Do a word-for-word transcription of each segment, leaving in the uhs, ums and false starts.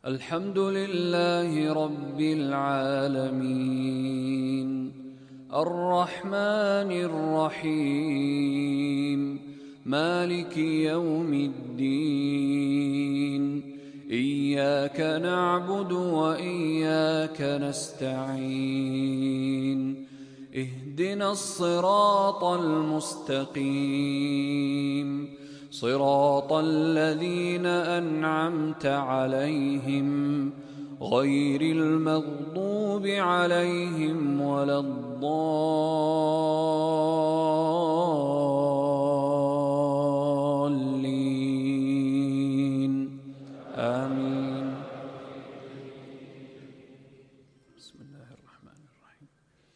الحمد لله رب العالمين الرحمن الرحيم مالك يوم الدين إياك نعبد وإياك نستعين اهدنا الصراط المستقيم صراط الذين أنعمت عليهم غير المغضوب عليهم ولا الضالين آمين. بسم الله الرحمن الرحيم.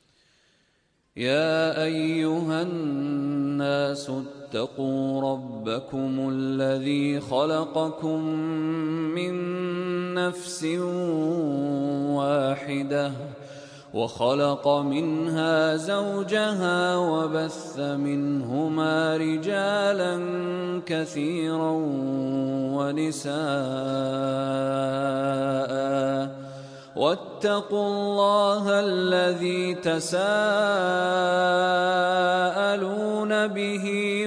يا أيها الناس اتقوا ربكم الذي خلقكم من نفس واحدة وخلق منها زوجها وبث منهما رجالا كثيرا ونساء واتقوا الله الذي تساءلون به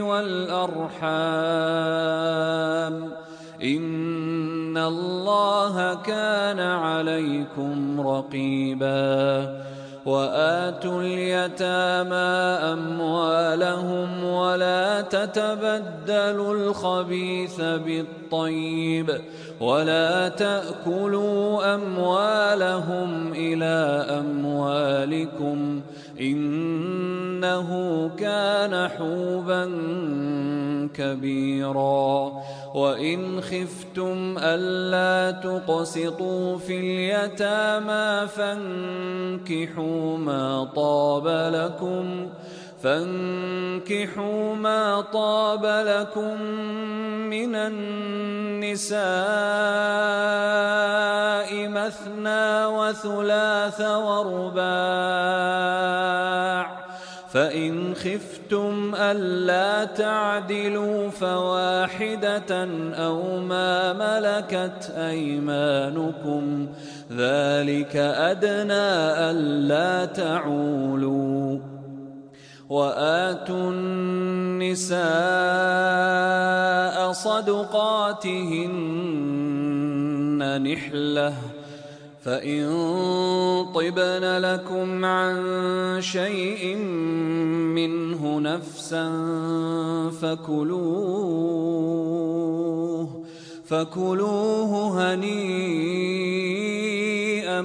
والأرحام إن الله كان عليكم رقيبا. وآتوا اليتامى أموالهم ولا تتبدلوا الخبيث بالطيب ولا تأكلوا أموالهم إلى أموالكم إنه كان حوبا كبيرا. وإن خفتم ألا تقسطوا في اليتامى فانكحوا ما طاب لكم فانكحوا ما طاب لكم من النساء مثنى وثلاث ورباع فإن خفتم ألا تعدلوا فواحدة أو ما ملكت أيمانكم ذلك أدنى ألا تعولوا. وآتوا النساء صدقاتهن نحلة فإن طبن لكم عن شيء منه نفسا فكلوه فكلوه هنيئا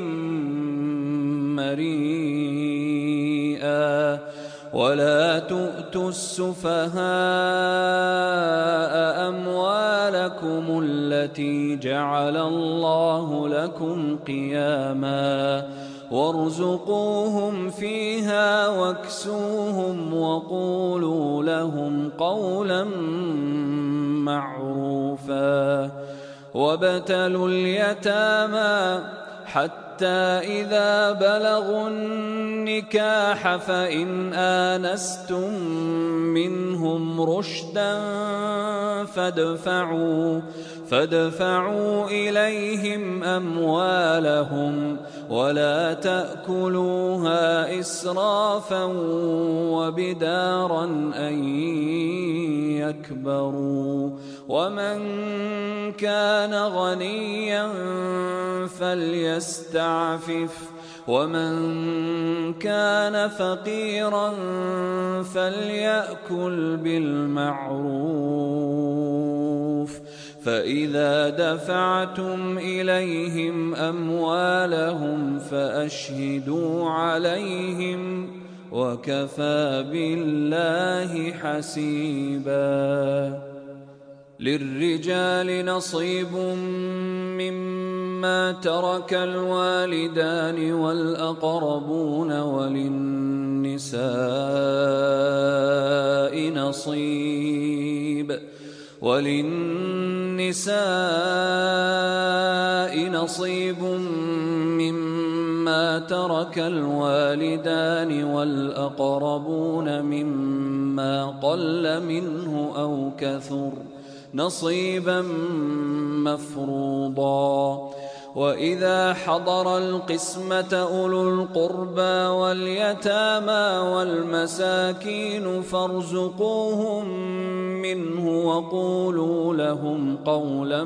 مريئا. ولا تؤتوا السفهاء أموالكم التي جعل الله لكم قياما وارزقوهم فيها واكسوهم وقولوا لهم قولا معروفا. وابتلوا اليتامى حتى إذا بلغوا النكاح فإن آنستم منهم رشدا فادفعوا فادفعوا إليهم أموالهم ولا تأكلوها إسرافا وبدارا أن يكبروا. ومن كان غنيا فليستعفف ومن كان فقيرا فليأكل بالمعروف. فإذا دفعتم إليهم أموالهم فأشهدوا عليهم وكفى بالله حسيبا. للرجال نصيب مما ترك الوالدان والأقربون وللنساء نصيب وللنساء نصيب مما ترك الوالدان والأقربون مما قل منه أو كثر نصيبا مفروضا. وإذا حضر القسمة أولو القربى واليتامى والمساكين فارزقوهم منه وقولوا لهم قولا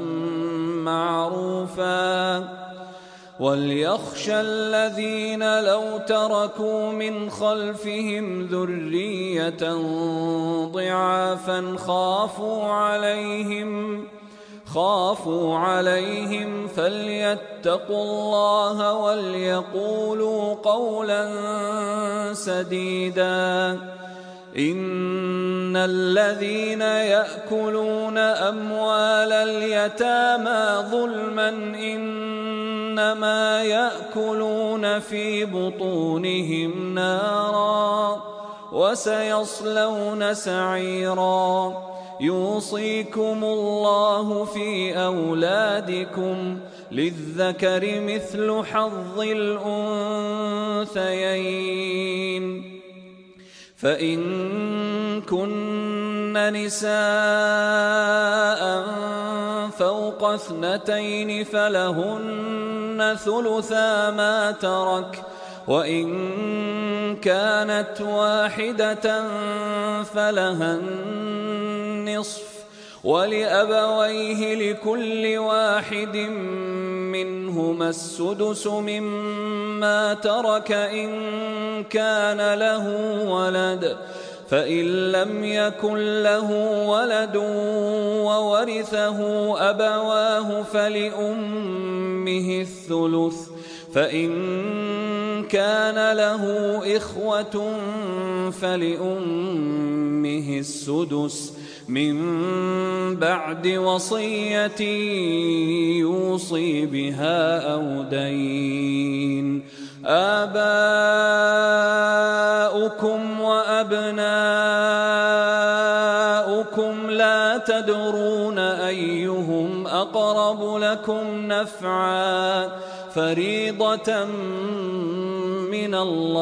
معروفا وليخشى الذين لو تركوا من خلفهم ذرية ضعافا خافوا عليهم خافوا عليهم فليتقوا الله وليقولوا قولا سديدا إن الذين يأكلون أموال اليتامى ظلما إنما يأكلون في بطونهم نارا وسيصلون سعيرا يوصيكم الله في أولادكم للذكر مثل حظ الأنثيين فإن كن نساء فوق اثنتين فلهن ثلثا ما ترك وإن كانت واحدة فلها النصف ولأبويه لكل واحد منهما السدس مما ترك إن كان له ولد فإن لم يكن له ولد وورثه أبواه فلأمه الثلث فإن كان له إخوة فلأمه السدس من بعد وصية يوصي بها أو دين آباؤكم وأبناؤكم لا تدرون أيهم أقرب لكم نفعا فريضة من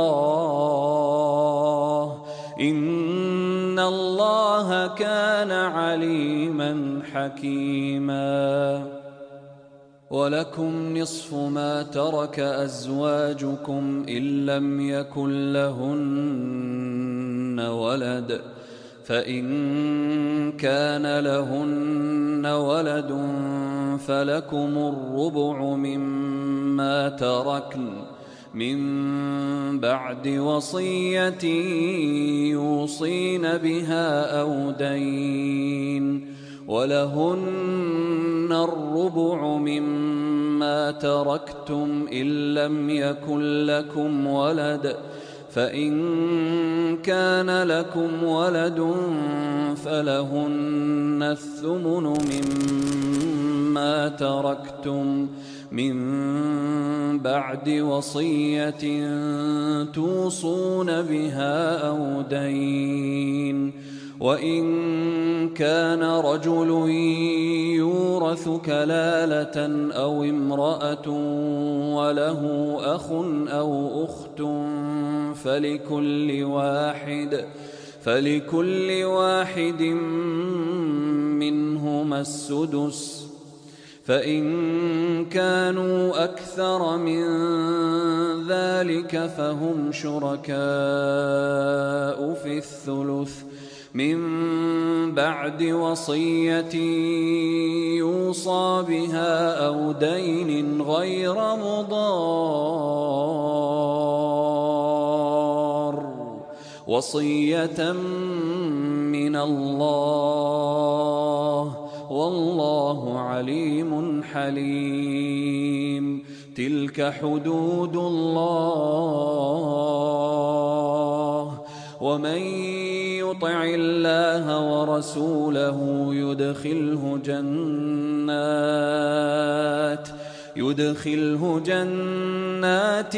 الله إن الله كان عليما حكيما ولكم نصف ما ترك أزواجكم إن لم يكن لهن ولد فإن كان لهن ولد فلكم الربع مما تركن من بعد وصية يوصين بها أو دين ولهن الربع مما تركتم إن لم يكن لكم ولد فإن كان لكم ولد فلهن الثمن مما تركتم من بعد وصية توصون بها أو دين وإن كان رجل يورث كلالة أو امرأة وله أخ أو أخت فلكل واحد فلكل واحد منهما السدس فإن كانوا أكثر من ذلك فهم شركاء في الثلث من بعد وصية يوصى بها أو دين غير مضار وصية من الله والله عليم حليم تلك حدود الله ومن يطع الله ورسوله يدخله جنات يدخله جنات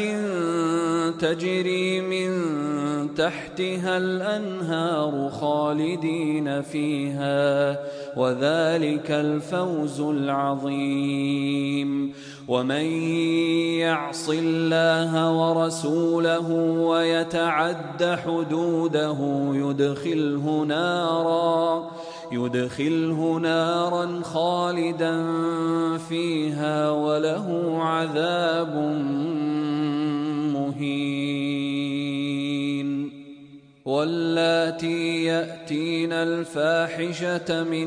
تجري من تحتها الأنهار خالدين فيها وذلك الفوز العظيم ومن يعص الله ورسوله ويتعد حدوده يدخله نارا يدخله نارا خالدا فيها وله عذاب مهين. واللاتي يأتين الفاحشة من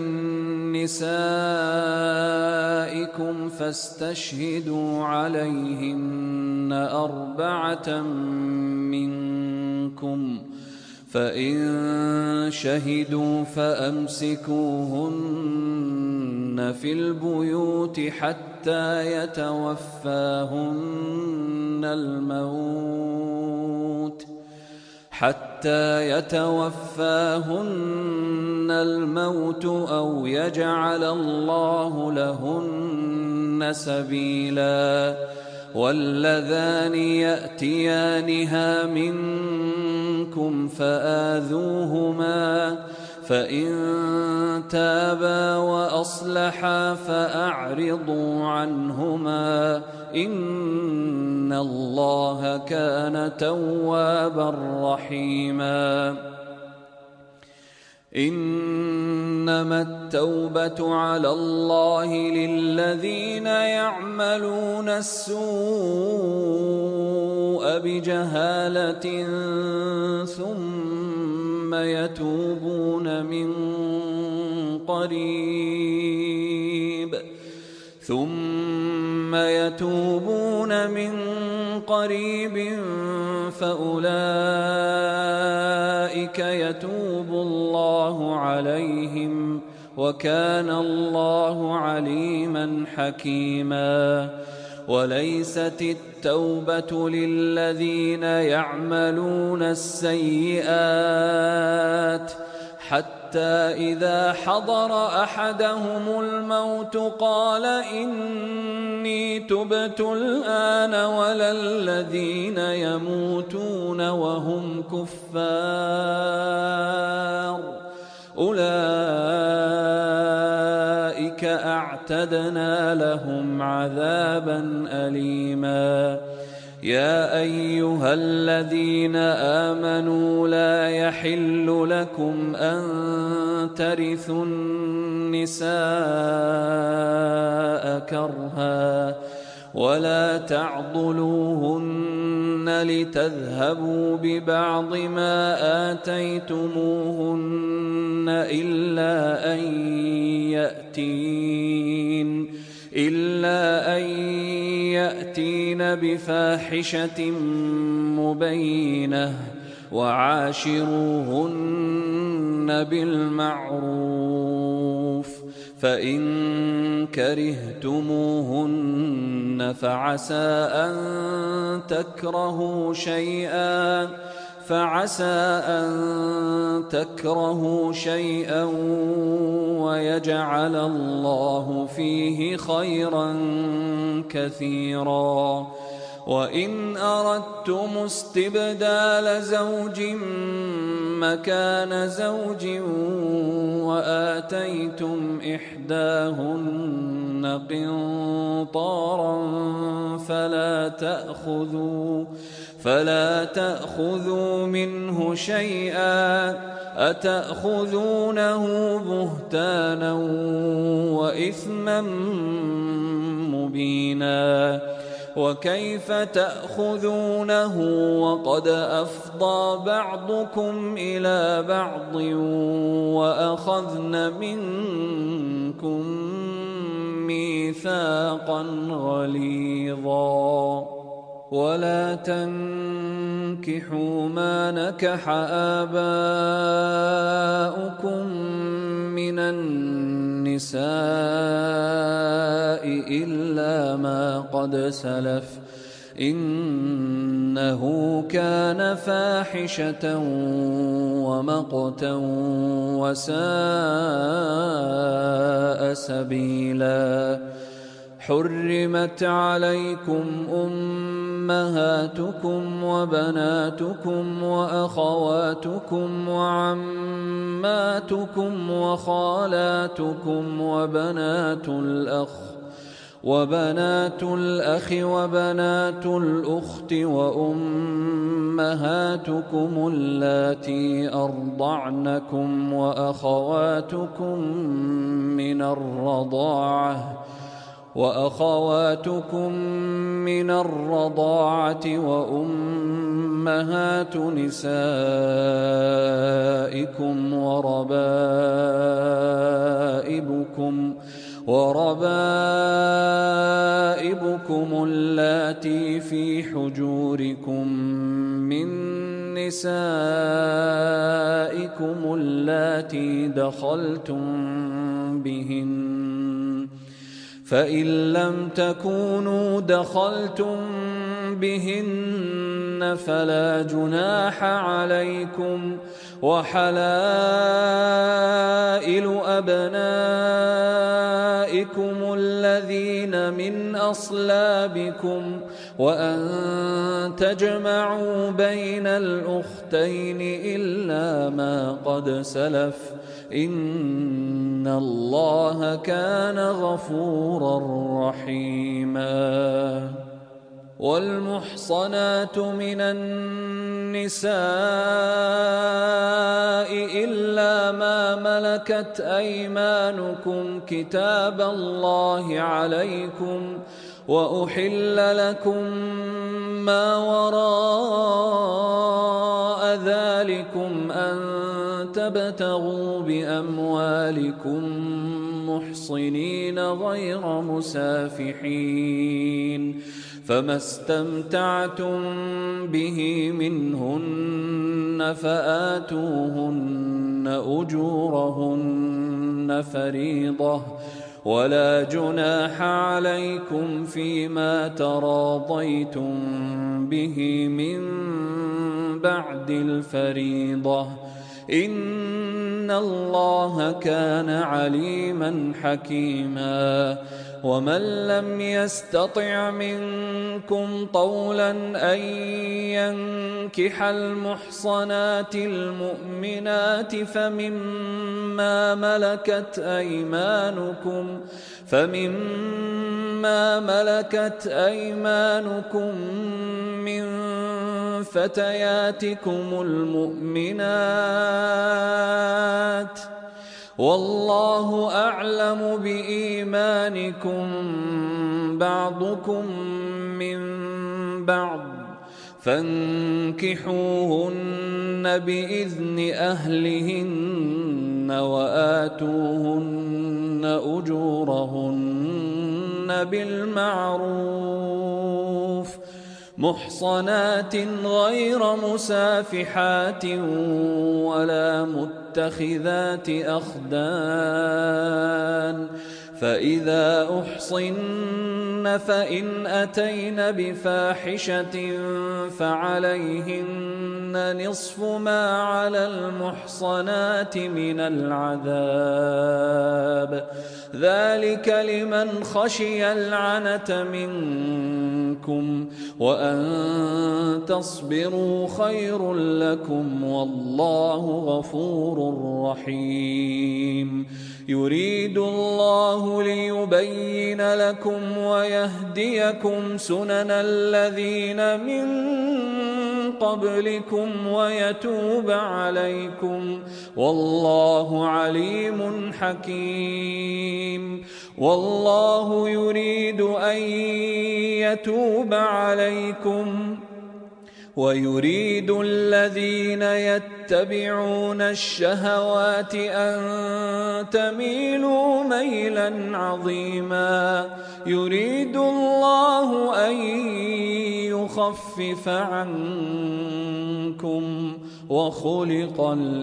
نسائكم فاستشهدوا عليهن أربعة منكم، فإن شهدوا فأمسكوهن في البيوت حتى يتوفاهن الموت حتى يتوفاهن الموت أو يجعل الله لهن سبيلا. واللذان يأتيانها منكم فآذوهما، فإن تابا وأصلحا فأعرضوا عنهما، إن الله كان توابا رحيما. إنما التوبة على الله للذين يعملون السوء بجهالة ثم يتوبون من قريب ثم يتوبون من قريب فأولئك يتوب الله عليهم، وكان الله عليما حكيما. وليست التوبة للذين يعملون السيئات حتى إذا حضر أحدهم الموت قال إني تبت الآن، ولا الذين يموتون وهم كفار، أولئك أعتدنا لهم عذابا أليما. يا أيها الذين آمنوا لا يحل لكم أن ترثوا النساء كرها ولا تعضلوهن لتذهبوا ببعض ما آتيتموهن إلا أن يأتين إلا أن يأتين بفاحشة مبينة، وعاشروهن بالمعروف، فإن كرهتموهن فعسى أن تكرهوا شيئا فعسى أن تكرهوا شيئا ويجعل الله فيه خيرا كثيرا. وإن أردتم استبدال زوج مكان زوج وآتيتم إحداهن قنطارا فلا تأخذوا فلا تأخذوا منه شيئا، أتأخذونه بهتانا وإثما مبينا. وكيف تأخذونه وقد أفضى بعضكم إلى بعض وأخذن منكم ميثاقا غليظا. ولا تنكحوا ما نكح آباؤكم من النساء إلا ما قد سلف، إنه كان فاحشة ومقتا وساء سبيلا. حرمت عليكم أمهاتكم وبناتكم وأخواتكم وعماتكم وخالاتكم وبنات الأخ وبنات الأخ وبنات الأخت وأمهاتكم اللاتي أرضعنكم وأخواتكم من الرضاعة وأخواتكم من الرضاعة وأمهات نسائكم وربائبكم وربائبكم اللاتي في حجوركم من نسائكم اللاتي دخلتم بهن فإن لم تكونوا دخلتم بهن فلا جناح عليكم وحلائل أبنائكم الذين من أصلابكم وأن تجمعوا بين الأختين إلا ما قد سلف إن الله كان غفورا رحيما. والمحصنات من النساء إلا ما ملكت أيمانكم كتاب الله عليكم وأحل لكم ما وراء ذلكم أن تبتغوا بأموالكم محصنين غير مسافحين فما استمتعتم به منهن فآتوهن أجورهن فريضة ولا جناح عليكم فيما تراضيتم به من بعد الفريضة إن الله كان عليما حكيما. ومن لم يستطع منكم طولا أن ينكح المحصنات المؤمنات فمما ملكت أيمانكم فمما ملكت أيمانكم من فتياتكم المؤمنات والله أعلم بإيمانكم بعضكم من بعض فانكحوهن بإذن أهلهن وآتوهن أجورهن بالمعروف محصنات غير مسافحات ولا متخذات أخدان فإذا أحصن فإن أتين بفاحشة فعليهن نصف ما على المحصنات من العذاب ذلك لمن خشي العنة منكم وأن تصبروا خير لكم والله غفور رحيم. يريد الله ليبين لكم ويهديكم سنن الذين من قبلكم ويتوب عليكم والله عليم حكيم. والله يريد أن يتوب عليكم ويريد الذين يتبعون الشهوات أن تميلوا ميلا عظيما. يريد الله أن يخفف عنكم وخلق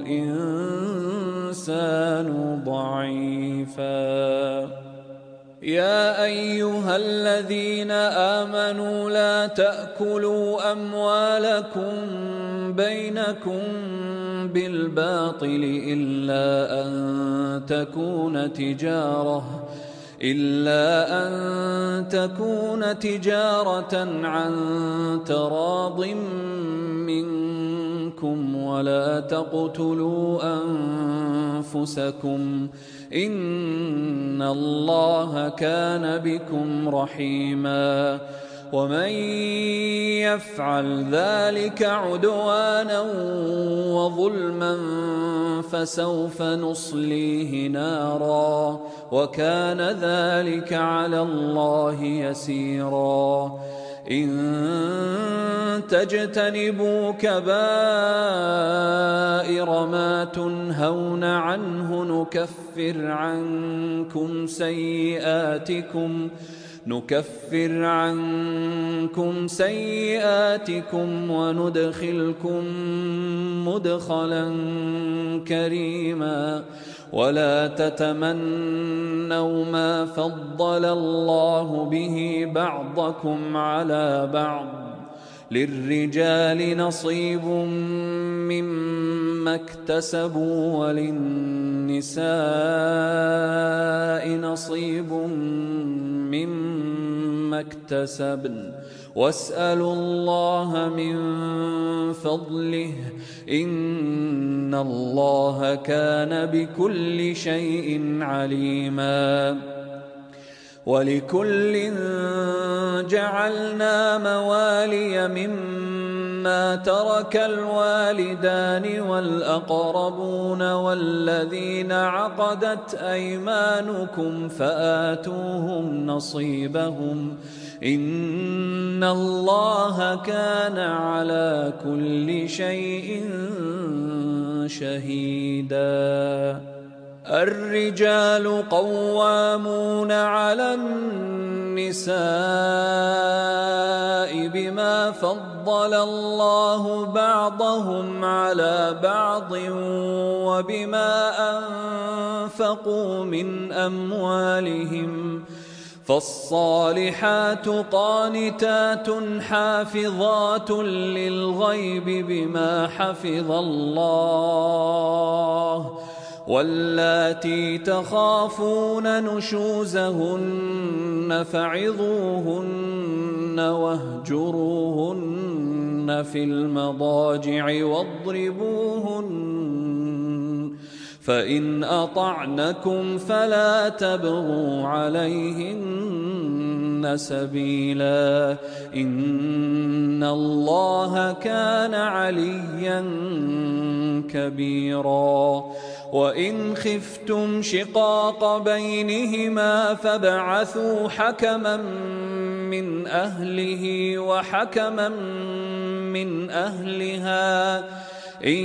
الإنسان ضعيفا. يا أيها الذين آمنوا لا تأكلوا أموالكم بينكم بالباطل إلا أن تكون تجارة إلا أن تكون تجارة عن تراض منكم منكم ولا تقتلوا أنفسكم إن الله كان بكم رحيما ومن يفعل ذلك عدوانا وظلما فسوف نصليه نارا وكان ذلك على الله يسيرا إن تجتنبوا كبائر ما تنهون عنه نكفر عنكم سيئاتكم نكفر عنكم سيئاتكم وندخلكم مدخلا كريما ولا تتمنوا ما فضل الله به بعضكم على بعض للرجال نصيب مما اكتسبوا وللنساء نصيب مما اكتسبن واسألوا الله من فضله إن الله كان بكل شيء عليما ولكل جعلنا موالي مما ترك الوالدان والأقربون والذين عقدت أيمانكم فآتوهم نصيبهم إن الله كان على كل شيء شهيدا الرجال قوامون على النساء بما فضل الله بعضهم على بعض وبما أنفقوا من أموالهم فالصالحات قانتات حافظات للغيب بما حفظ الله واللاتي تخافون نشوزهن فعظوهن واهجروهن في المضاجع واضربوهن فإن أطعنكم فلا تبغوا عليهن سبيلا إن الله كان عليا كبيرا وإن خفتم شقاق بينهما فابعثوا حكما من أهله وحكما من أهلها إن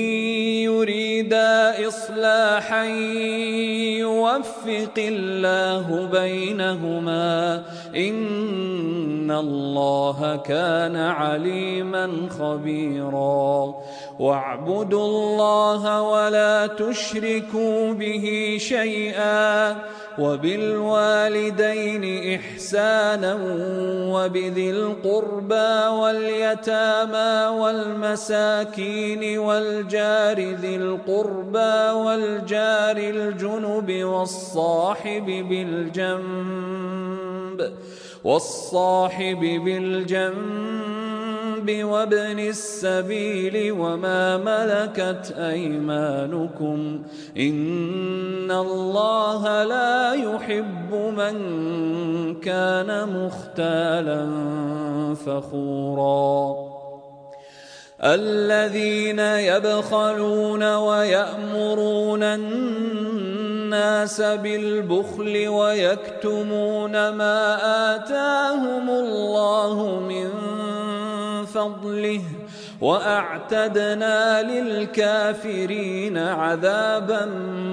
يريدا إصلاحا يوفق الله بينهما إن الله كان عليما خبيرا واعبدوا الله ولا تشركوا به شيئا وبالوالدين إحسانا وبذي القربى واليتامى والمساكين والجار ذي القربى والجار الجنب والصاحب بالجنب والصاحب بالجنب وابن السبيل وما ملكت أيمانكم إن الله لا يحب من كان مختالا فخورا الذين يبخلون ويأمرون الناس بالبخل ويكتمون ما آتاهم الله من فضله وأعتدنا للكافرين عذابا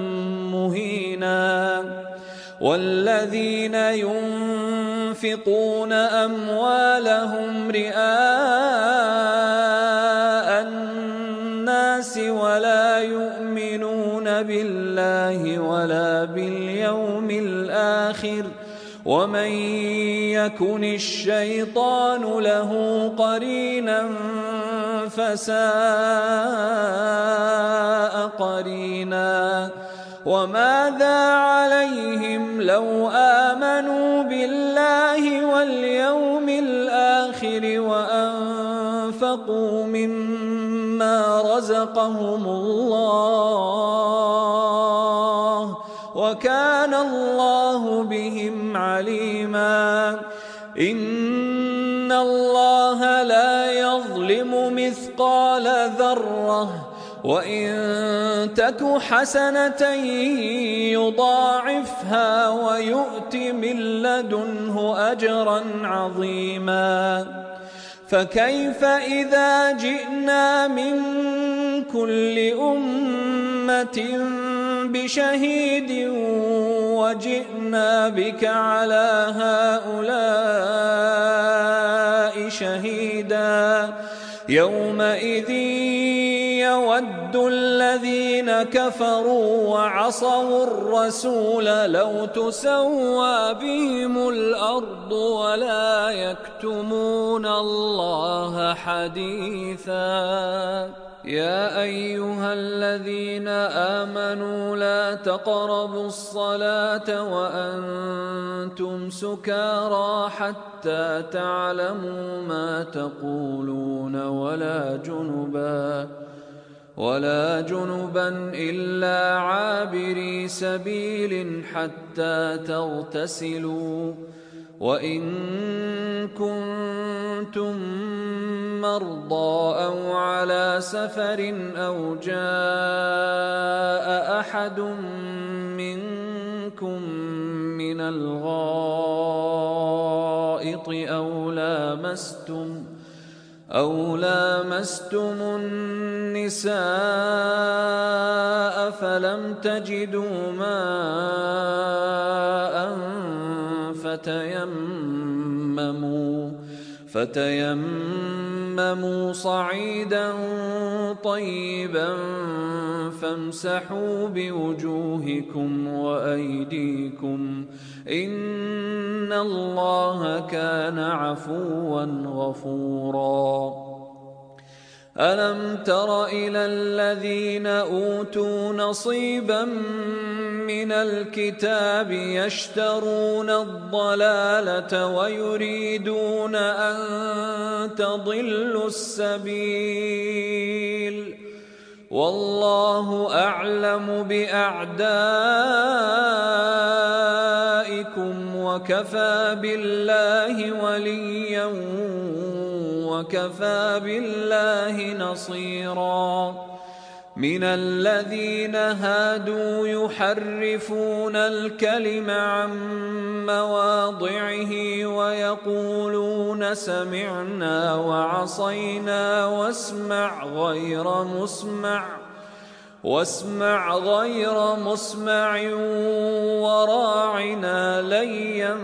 مهينا والذين ينفقون أموالهم رئاء الناس ولا يؤمنون بالله ولا باليوم الآخر ومن يكن الشيطان له قرينا فساء قرينا وماذا عليهم لو آمنوا بالله واليوم الآخر وأنفقوا مما رزقهم الله وكان الله بهم عليما. إن الله لا يظلم مثقال ذرة وإن تك حسنة يضاعفها ويؤت من لدنه أجرا عظيما. فكيف إذا جئنا من كل أمة بشهيد وجئنا بك على هؤلاء شهيدا. يومئذ يود الذين كفروا وعصوا الرسول لو تسوى بهم الأرض ولا يكتمون الله حديثا. يا أيها الذين آمنوا لا تقربوا الصلاة وأنتم سكارى حتى تعلموا ما تقولون ولا جنبا ولا جنبا إلا عابري سبيل حتى تغتسلوا. وإن كنتم مرضى أو على سفر أو جاء أحد منكم من الغائط أو لامستم أو لامستم النساء فلم تجدوا ماء فتيمموا فتيمموا صعيدا طيبا فامسحوا بوجوهكم وأيديكم إن الله كان عفوا غفورا. ألم تر إلى الذين أوتوا نصيبا من الكتاب يشترون الضلالة ويريدون أن تضلوا السبيل والله أعلم بأعدائكم وكفى بالله وليا وكفى بالله نصيرا. من الذين هادوا يحرفون الكلم عن مواضعه ويقولون سمعنا وعصينا واسمع غير مسمع واسمع غير مسمع وراعنا ليا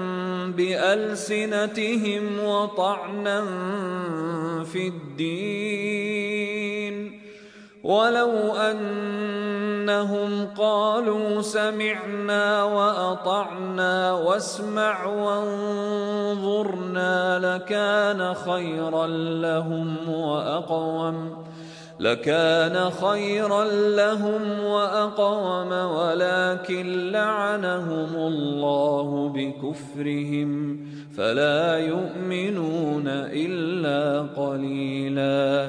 بألسنتهم وطعنا في الدين ولو أنهم قالوا سمعنا وأطعنا واسمع وانظرنا لكان خيرا لهم وأقوم لكان خيرا لهم وأقوم ولكن لعنهم الله بكفرهم فلا يؤمنون إلا قليلا.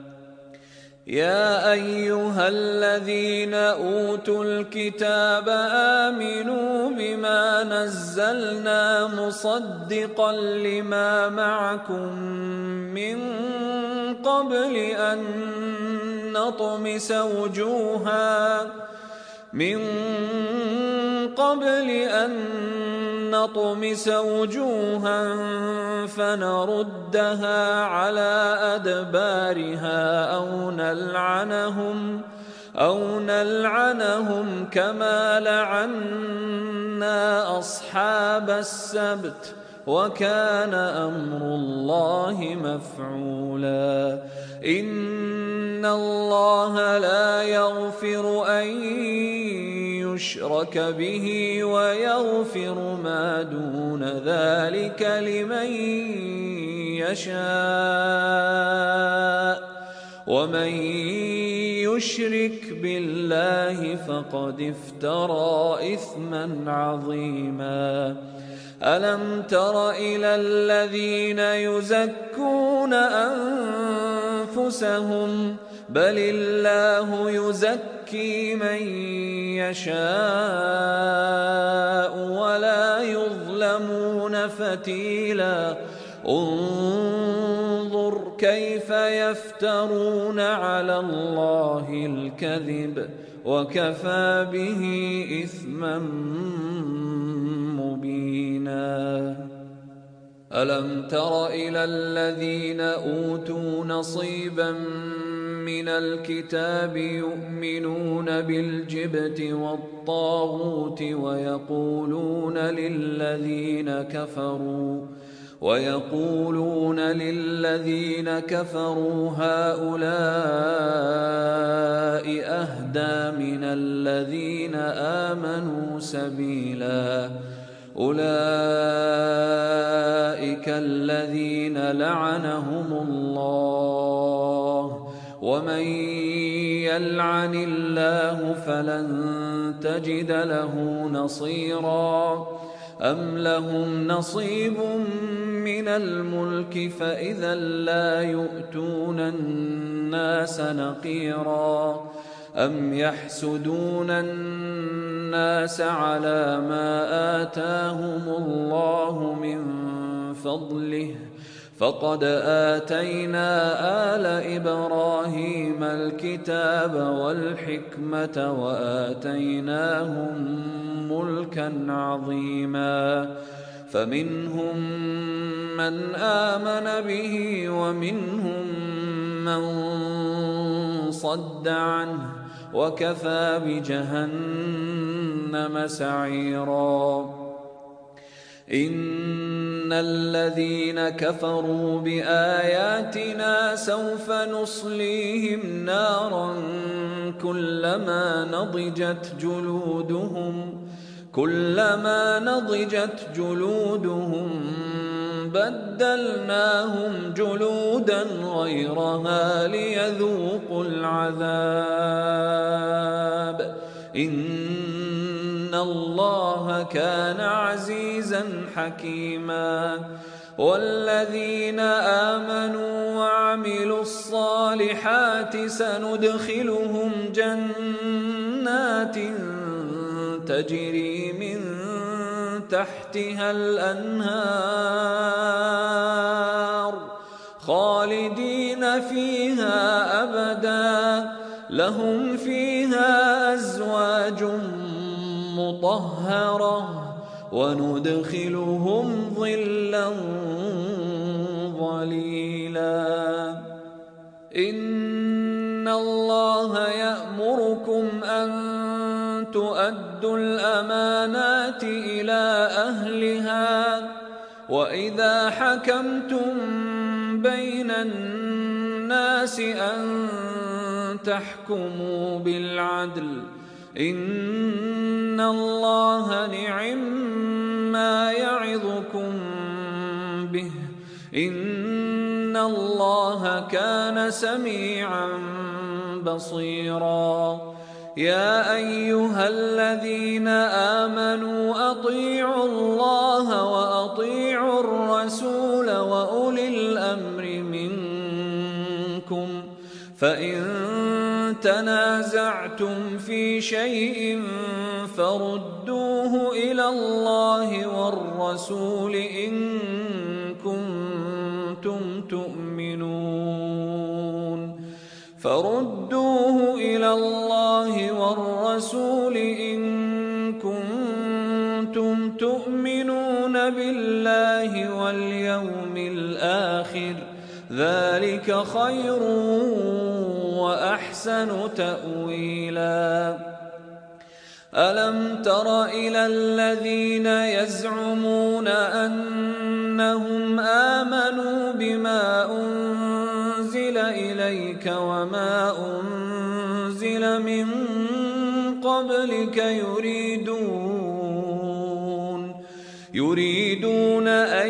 يا أيها الذين أوتوا الكتاب آمنوا بما نزلنا مصدقا لما معكم من قبل أن نطمس وجوها من قبل أن نطمس وجوها فنردها على أدبارها أو نلعنهم أو نلعنهم كما لعنا أصحاب السبت وكان أمر الله مفعولا. إن الله لا يغفر أن يشرك به ويغفر ما دون ذلك لمن يشاء ومن يشرك بالله فقد افترى إثما عظيما. ألم تر إلى الذين يزكون أنفسهم بل الله يزكي من يشاء ولا يظلمون فتيلا انظر كيف يفترون على الله الكذب وكفى به إثما مبينا ألم تر إلى الذين أوتوا نصيبا من الكتاب يؤمنون بالجبت والطاغوت ويقولون للذين كفروا ويقولون للذين كفروا هؤلاء أهدى من الذين آمنوا سبيلا أولئك الذين لعنهم الله ومن يلعن الله فلن تجد له نصيرا أم لهم نصيب من الملك فإذا لا يؤتون الناس نقيرا أم يحسدون الناس على ما آتاهم الله من فضله فقد آتينا آل إبراهيم الكتاب والحكمة وآتيناهم ملكا عظيما فمنهم من آمن به ومنهم من صد عنه وكفى بجهنم سعيرا إن الذين كفروا بآياتنا سوف نصليهم نارا كلما نضجت جلودهم كلما نضجت جلودهم بدلناهم جلودا غيرها ليذوقوا العذاب إن الله كان عزيزا حكيما والذين آمنوا وعملوا الصالحات سندخلهم جنات تجري من تحتها الأنهار خالدين فيها أبدا لهم فيها أزواج مطهرة وندخلهم ظلا ظليلا إن الله يأمركم أن تؤدوا الأمانات إلى أهلها وإذا حكمتم بين الناس أن تحكموا بالعدل إن الله نعم ما يعظكم به إن الله كان سميعا بصيرا يا أيها الذين آمنوا أطيعوا الله وأطيعوا الرسول وأولي الأمر منكم فإن تنازعتم في شيء فردوه إلى الله والرسول إن كنتم تؤمنون فردوه إلى الله والرسول إن كنتم تؤمنون بالله واليوم الآخر ذلك خير وأحسن تأويلا ألم تر إلى الذين يزعمون أنهم آمنوا بما أنزل إليك وما أنزل من قبلك يريدون يريدون أن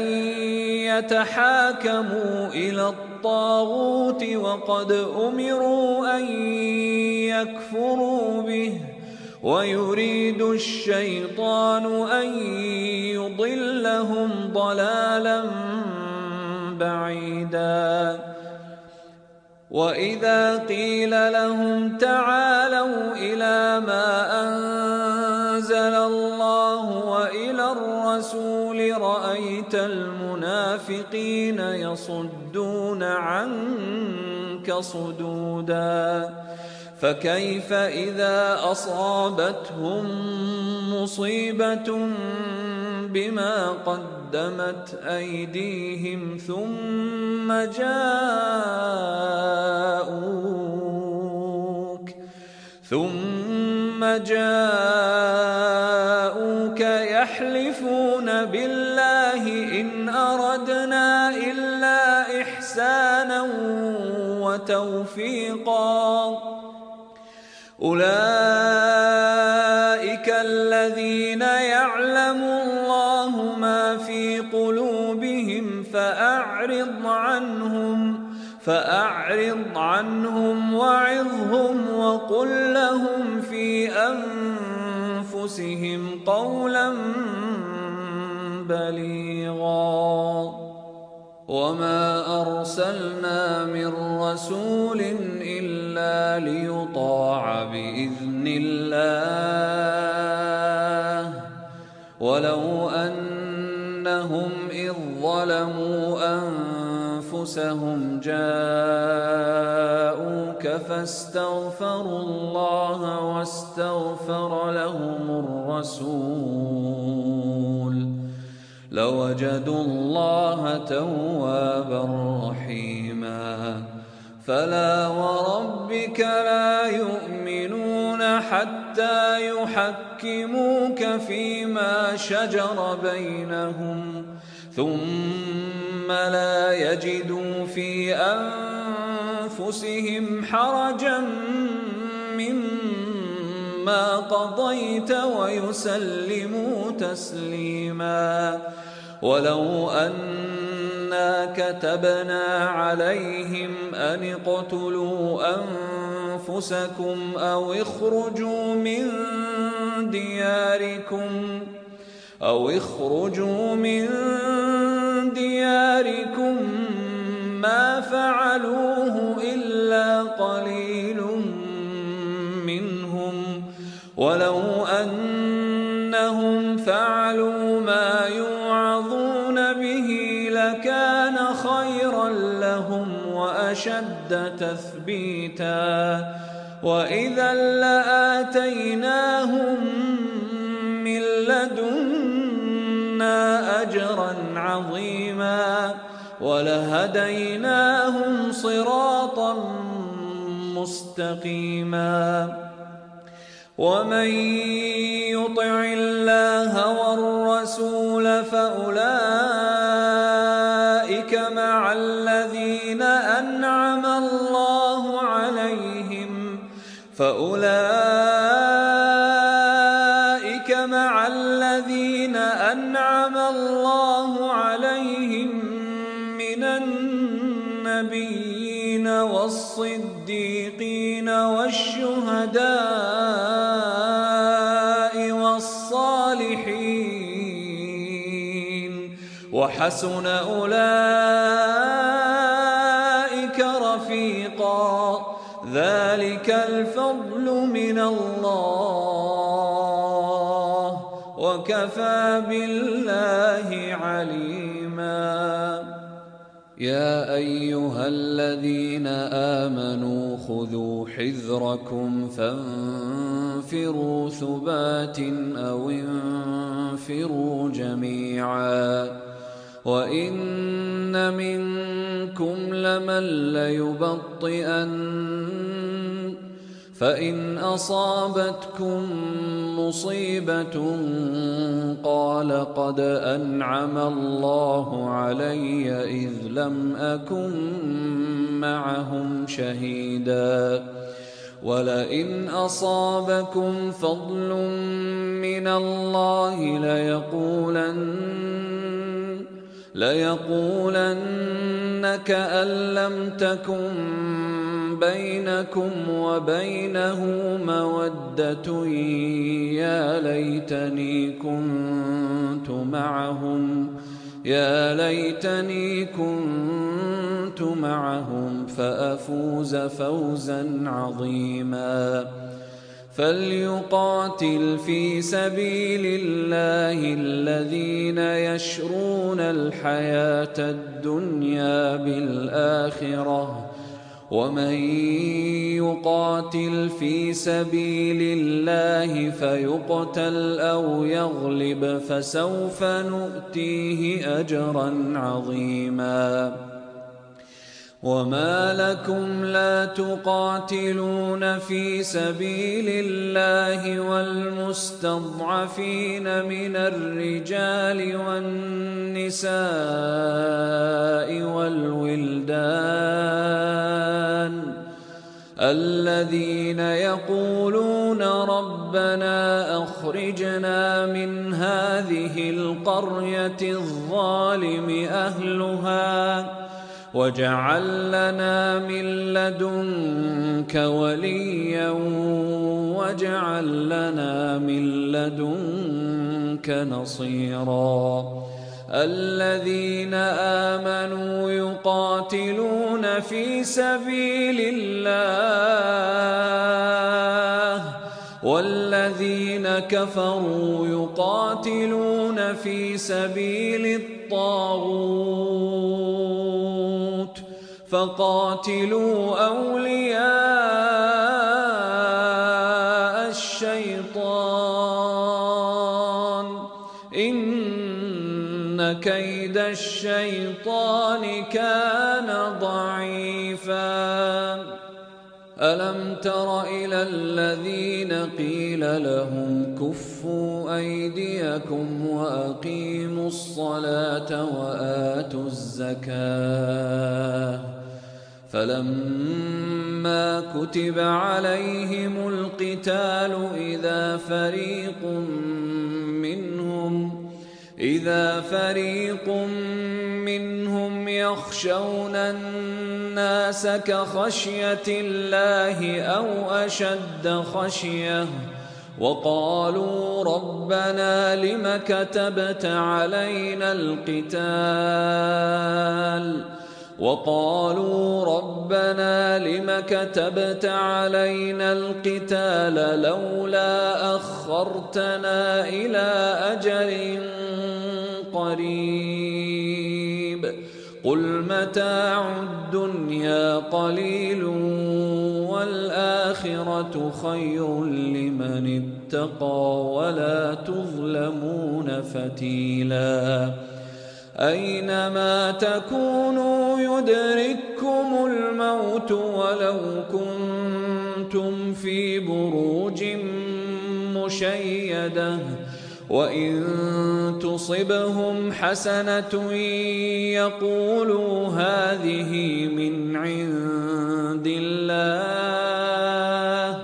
يتحاكموا إلى الطاغوت وقد أمروا أن يكفروا به ويريد الشيطان أن يضلهم ضلالا بعيدا وإذا قيل لهم تعالوا إلى ما أنزل الله وإلى الرسول رأيت المنافقين يصدون عنك صدودا فكيف إذا أصابتهم مصيبة بما قدمت أيديهم ثم جاءوك ثم جاءوك يحلفون بالله إن أردنا إلا إحسانا وتوفيقا أولئك الذين يعلم الله ما في قلوبهم فأعرض عنهم فأعرض عنهم وعظهم وقل لهم في أنفسهم قولا بليغا وما أرسلنا من رسول إلا ليطاع بإذن الله ولو أنهم إذ ظلموا أنفسهم جاءوك فاستغفروا الله واستغفر لهم الرسول لوجدوا الله توابا رحيما فلا وربك لا يؤمنون حتى يحكموك فيما شجر بينهم ثم لا يجدوا في أنفسهم حرجا مما قضيت ويسلموا تسليما ولو أنا كتبنا عليهم أن اقتلوا أنفسكم أو اخرجوا من دياركم أو اخرجوا من دياركم ما فعلوه إلا قليل منهم ولو أنهم فعلوا ما يوعظون به لكان خيرا لهم وأشد تثبيتا وإذا لآتيناهم من لدنا أجرا عظيما ولهديناهم صراطا مستقيما ومن يطع الله والرسول فأولئك مع الذين أنعم الله عليهم فأولئك مع الذين أنعم الله عليهم من النبيين والصديقين والشهداء والصالحين وحسن أولئك رفيقا ذلك الفضل من الله وكفى بالله عليما يا أيها الذين آمنوا خذوا حذركم فانفروا ثبات أو انفروا جميعا وإن منكم لمن ليبطئن فإن أصابتكم مصيبة قال قد أنعم الله علي إذ لم أكن معهم شهيدا ولئن أصابكم فضل من الله ليقولن ليقولن كأن لم تكن بينكم وبينه مودة يا ليتني كنت معهم يا ليتني كنت معهم فأفوز فوزا عظيما فليقاتل في سبيل الله الذين يشرون الحياة الدنيا بالآخرة ومن يقاتل في سبيل الله فيقتل أو يغلب فسوف نؤتيه أجرا عظيما وما لكم لا تقاتلون في سبيل الله والمستضعفين من الرجال والنساء والولدان الذين يقولون ربنا أخرجنا من هذه القرية الظالم أهلها واجعل لنا من لدنك وليا واجعل لنا من لدنك نصيرا الذين آمنوا يقاتلون في سبيل الله والذين كفروا يقاتلون في سبيل الطاغوت فقاتلوا أولياء الشيطان إن كيد الشيطان كان ضعيفا ألم تر إلى الذين قيل لهم كفوا أيديكم وأقيموا الصلاة وآتوا الزكاة فلما كتب عليهم القتال إذا فريق منهم إذا فريق منهم يخشون الناس كخشية الله أو أشد خشية وقالوا ربنا لم كتبت علينا القتال وقالوا ربنا لم كتبت علينا القتال لولا أخرتنا إلى أجل قريب قل متاع الدنيا قليل والآخرة خير لمن اتقى ولا تظلمون فتيلا أينما تكونوا يدرككم الموت ولو كنتم في بروج مشيدة وإن تصبهم حسنة يقولوا هذه من عند الله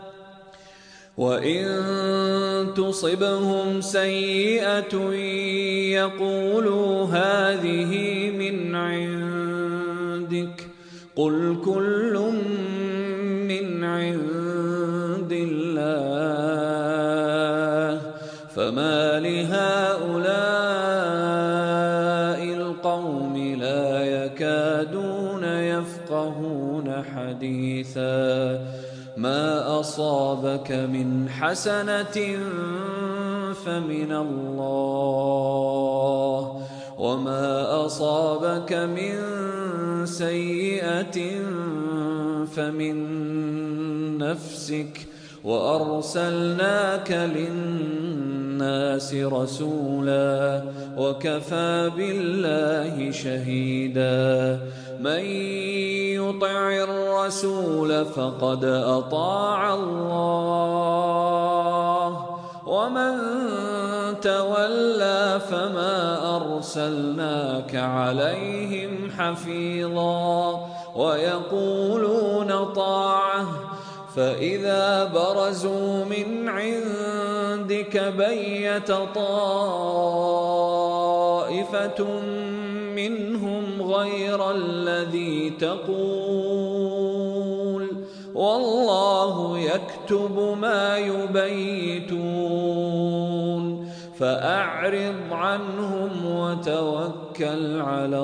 وإن تصبهم سيئة يقولوا هذه من عندك قل كل من عند الله فما لهؤلاء القوم لا يكادون يفقهون حديثا ما أصابك من حسنة فمن الله وما أصابك من سيئة فمن نفسك وأرسلناك للناس رسولا وكفى بالله شهيدا من يطع الرسول فقد أطاع الله ومن تولى فما أرسلناك عليهم حفيظا ويقولون طاعة فإذا برزوا من عندك بيت طائفة منهم غير الذي تقول والله يكتب ما يبيتون فأعرض عنهم وتوكل على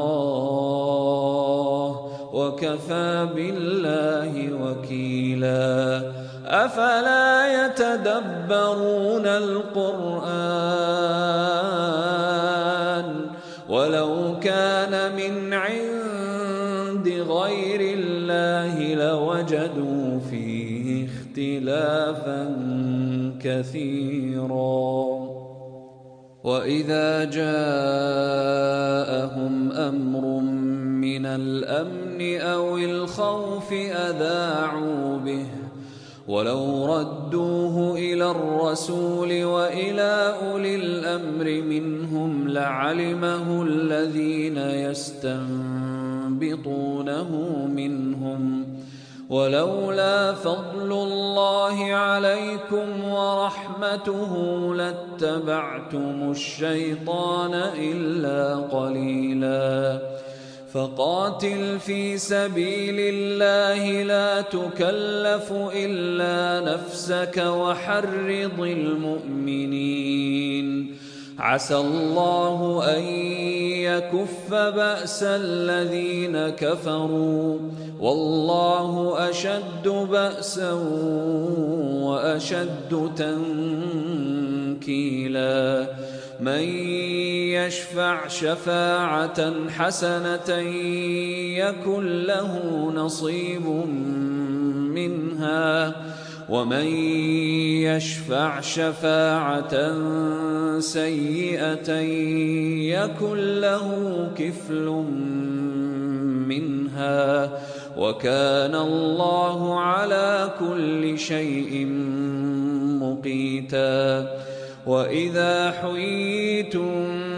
الله وكفى بالله وكيلا. أفلا يتدبرون القرآن ولو كان من عند غير الله لوجدوا فيه اختلافا كثيرا. وإذا جاءهم أمر من الأمن أو الخوف أذاعوا به ولو ردوه إلى الرسول وإلى أولي الأمر منهم لعلمه الذين يستنبطونه منهم ولولا فضل الله عليكم ورحمته لاتبعتم الشيطان إلا قليلا. فقاتل في سبيل الله لا تكلف إلا نفسك وحرض المؤمنين عسى الله أن يكف بأس الذين كفروا والله أشد بأسا وأشد تنكيلا. من يشفع شفاعة حسنة يكن له نصيب منها ومن يشفع شفاعة سيئة يكن له كفل منها وكان الله على كل شيء مقيتا. وإذا حييتم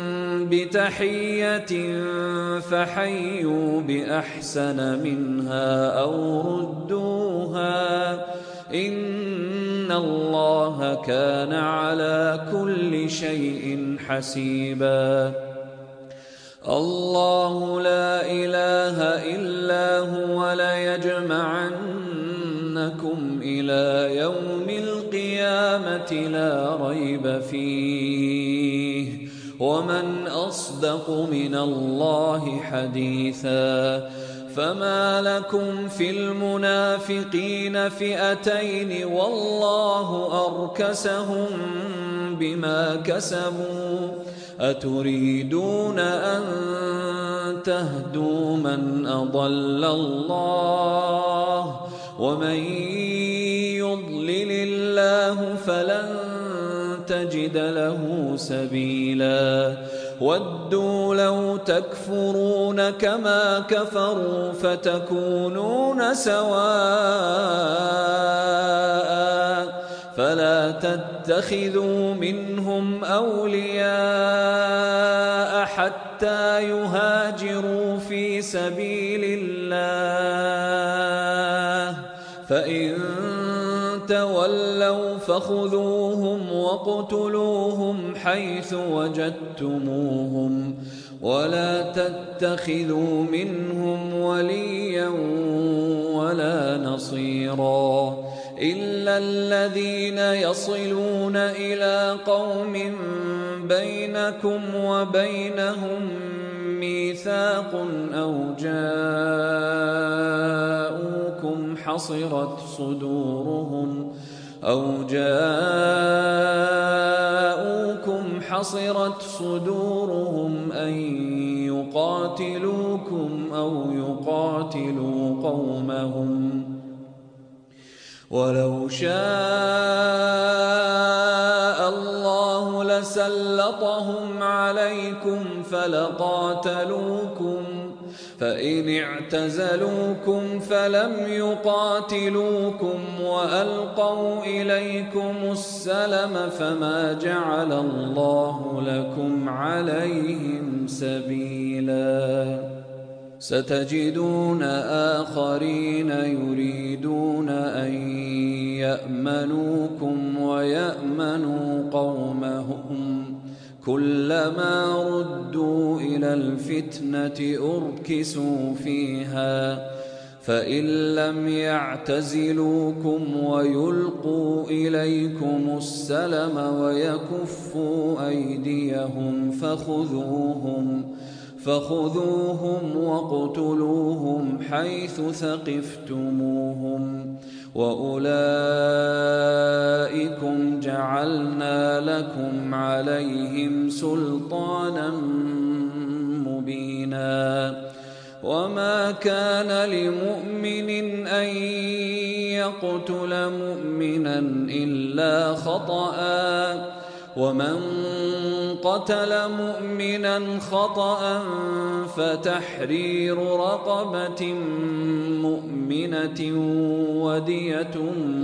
بتحية فحيوا بأحسن منها أو ردوها إن الله كان على كل شيء حسيبا. الله لا إله إلا هو ليجمعنكم إلى يوم القيامة لا ريب فيه ومن أصدق من الله حديثا. فما لكم في المنافقين فئتين والله أركسهم بما كسبوا أتريدون أن تهدوا من أضل الله ومن يضلل الله فلن تجد له سبيلا. ودوا لو تكفرون كما كفروا فتكونون سواء فلا تتخذوا منهم أولياء حتى يهاجروا في سبيل الله فإن تولوا فخذوهم واقتلوهم حيث وجدتموهم ولا تتخذوا منهم وليا ولا نصيرا إلا الذين يصلون إلى قوم بينكم وبينهم ميثاق أو جاءوكم حصرت صدورهم أو جاءوكم حصرت صدورهم أن يقاتلوكم أو يقاتلوا قومهم ولو شاء الله لسلطهم عليكم فلقاتلوكم فإن اعتزلوكم فلم يقاتلوكم وألقوا إليكم السلم فما جعل الله لكم عليهم سبيلا. ستجدون آخرين يريدون أن يأمنوكم ويأمنوا قومهم كلما ردوا إلى الفتنة أركسوا فيها فإن لم يعتزلوكم ويلقوا إليكم السلم ويكفوا أيديهم فخذوهم فخذوهم واقتلوهم حيث ثقفتموهم وأولئكم جعلنا لكم عليهم سلطانا مبينا وما كان لمؤمن أن يقتل مؤمنا إلا خطأ ومن قتل مؤمنا خطأ فتحرير رقبة مؤمنة ودية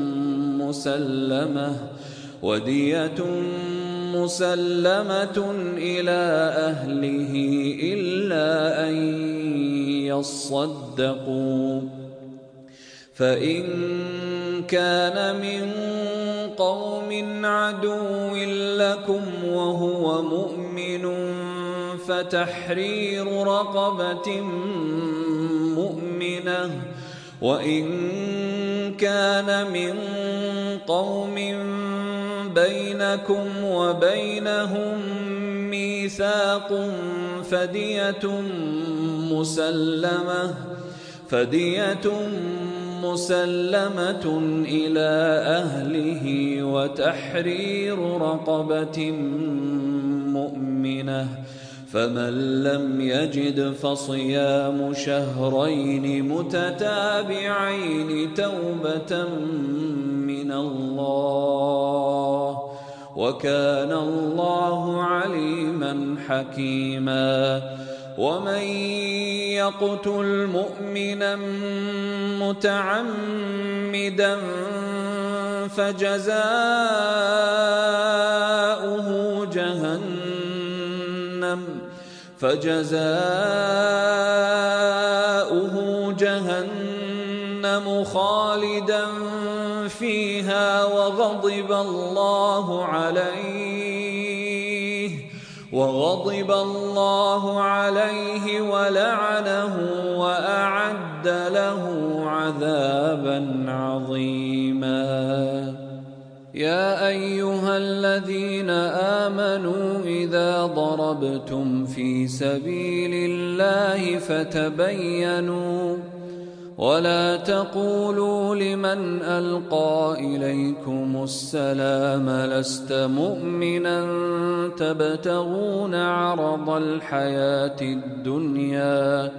مسلمة ودية مسلمة إلى أهله إلا أن يصدقوا فإن كان من قوم عدو لكم وهو مؤمن فتحرير رقبة مؤمنة وإن كان من قوم بينكم وبينهم ميثاق فدية مسلمة فدية مسلمة إلى أهله وتحرير رقبة مؤمنة فمن لم يجد فصيام شهرين متتابعين توبة من الله وكان الله عليما حكيما ومن يقتل مؤمنا متعمدا فجزاؤه جهنم فجزاؤه جهنم خالدا فيها وغضب الله عليه وغضب الله عليه ولعنه وأعد له عذابا عظيما يا أيها الذين آمنوا إذا ضربتم في سبيل الله فتبينوا ولا تقولوا لمن ألقى إليكم السلام لست مؤمنا تبتغون عرض الحياة الدنيا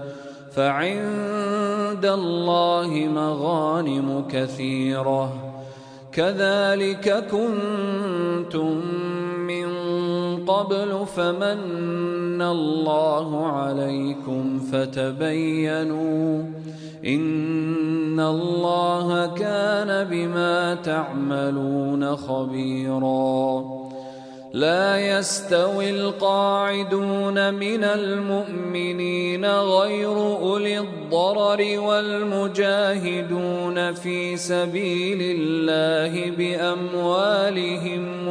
فعند الله مغانم كثيرة كذلك كنتم من قبل فمن الله عليكم فتبينوا إن الله كان بما تعملون خبيرا لا يستوي القاعدون من المؤمنين غير أولي الضرر والمجاهدون في سبيل الله بأموالهم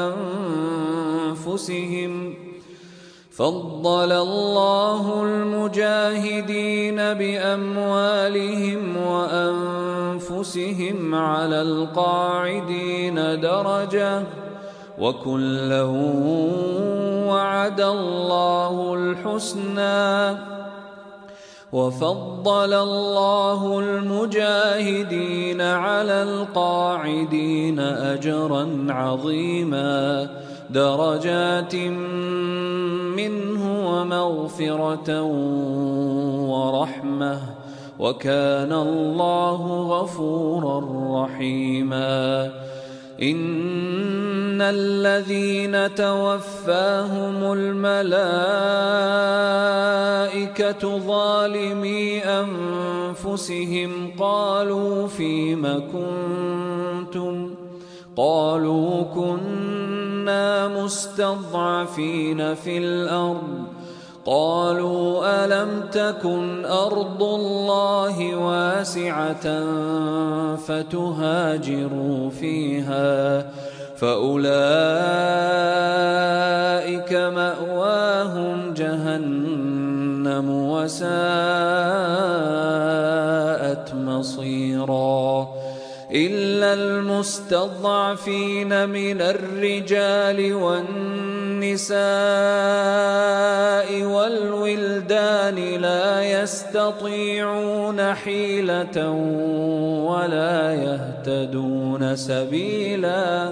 وأنفسهم فضل الله المجاهدين بأموالهم وأنفسهم على القاعدين درجة وكلا وعد الله الحسنى وفضل الله المجاهدين على القاعدين أجرا عظيما درجات منه ومغفرة ورحمة وكان الله غفورا رحيما إن الذين توفاهم الملائكة ظالمي أنفسهم قالوا فيم كنتم قالوا كنا مستضعفين في الأرض قالوا ألم تكن أرض الله واسعة فتهاجروا فيها فأولئك مأواهم جهنم جهنم وساءت مصيرا إلا المستضعفين من الرجال والنساء والولدان لا يستطيعون حيلة ولا يهتدون سبيلا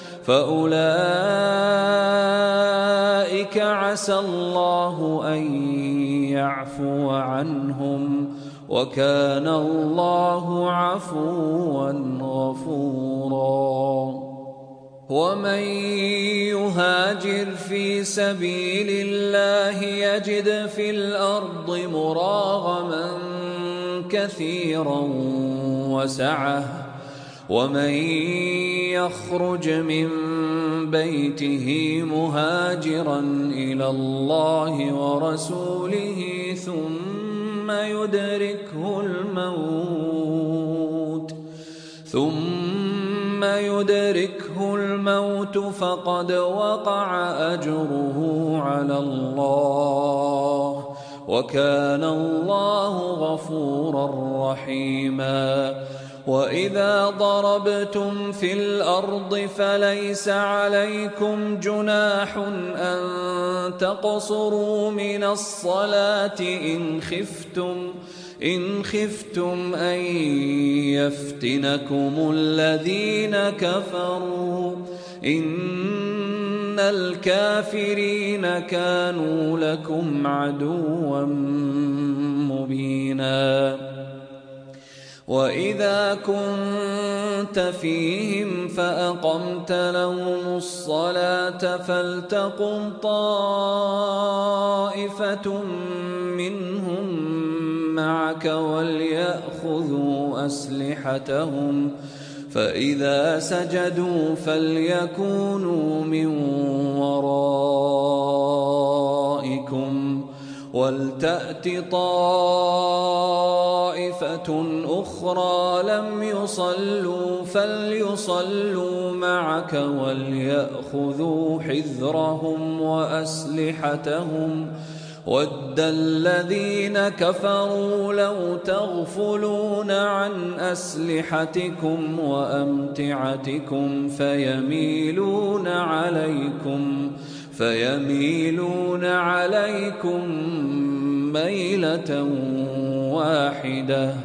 فأولئك عسى الله أن يعفو عنهم وكان الله عفوا غفورا ومن يهاجر في سبيل الله يجد في الأرض مراغما كثيرا وسعة ومن يخرج من بيته مهاجرا إلى الله ورسوله ثم يدركه الموت ثم يدركه الموت فقد وقع أجره على الله وكان الله غفورا رحيما وإذا ضربتم في الأرض فليس عليكم جناح أن تقصروا من الصلاة إن خفتم إن خفتم أن يفتنكم الذين كفروا إن الكافرين كانوا لكم عدوا مبينا وإذا كنت فيهم فأقمت لهم الصلاة فلتقم طائفة منهم معك وليأخذوا أسلحتهم فإذا سجدوا فليكونوا من ورائكم ولتأت طائفة أخرى لم يصلوا فليصلوا معك وليأخذوا حذرهم وأسلحتهم ود الذين كفروا لو تغفلون عن أسلحتكم وأمتعتكم فيميلون عليكم فيميلون عليكم ميلة واحدة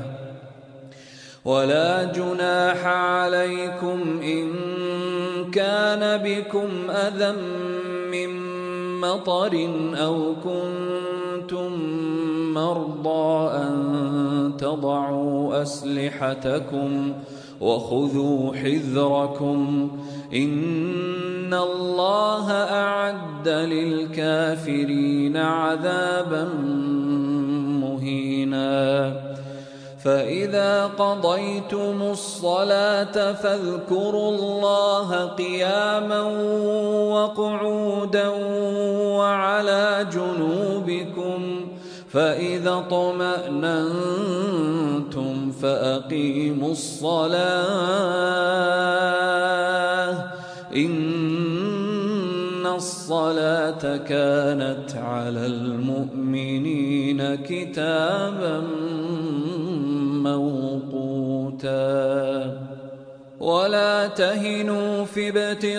ولا جناح عليكم إن كان بكم أذى من مطر أو كنتم مرضى أن تضعوا أسلحتكم وخذوا حذركم إن الله أعد للكافرين عذابا مهينا فإذا قضيتم الصلاة فاذكروا الله قياما وقعودا وعلى جنوبكم فإذا اطمأننتم فأقيموا الصلاة إن الصلاة كانت على المؤمنين كتابا موقوتا ولا تهنوا في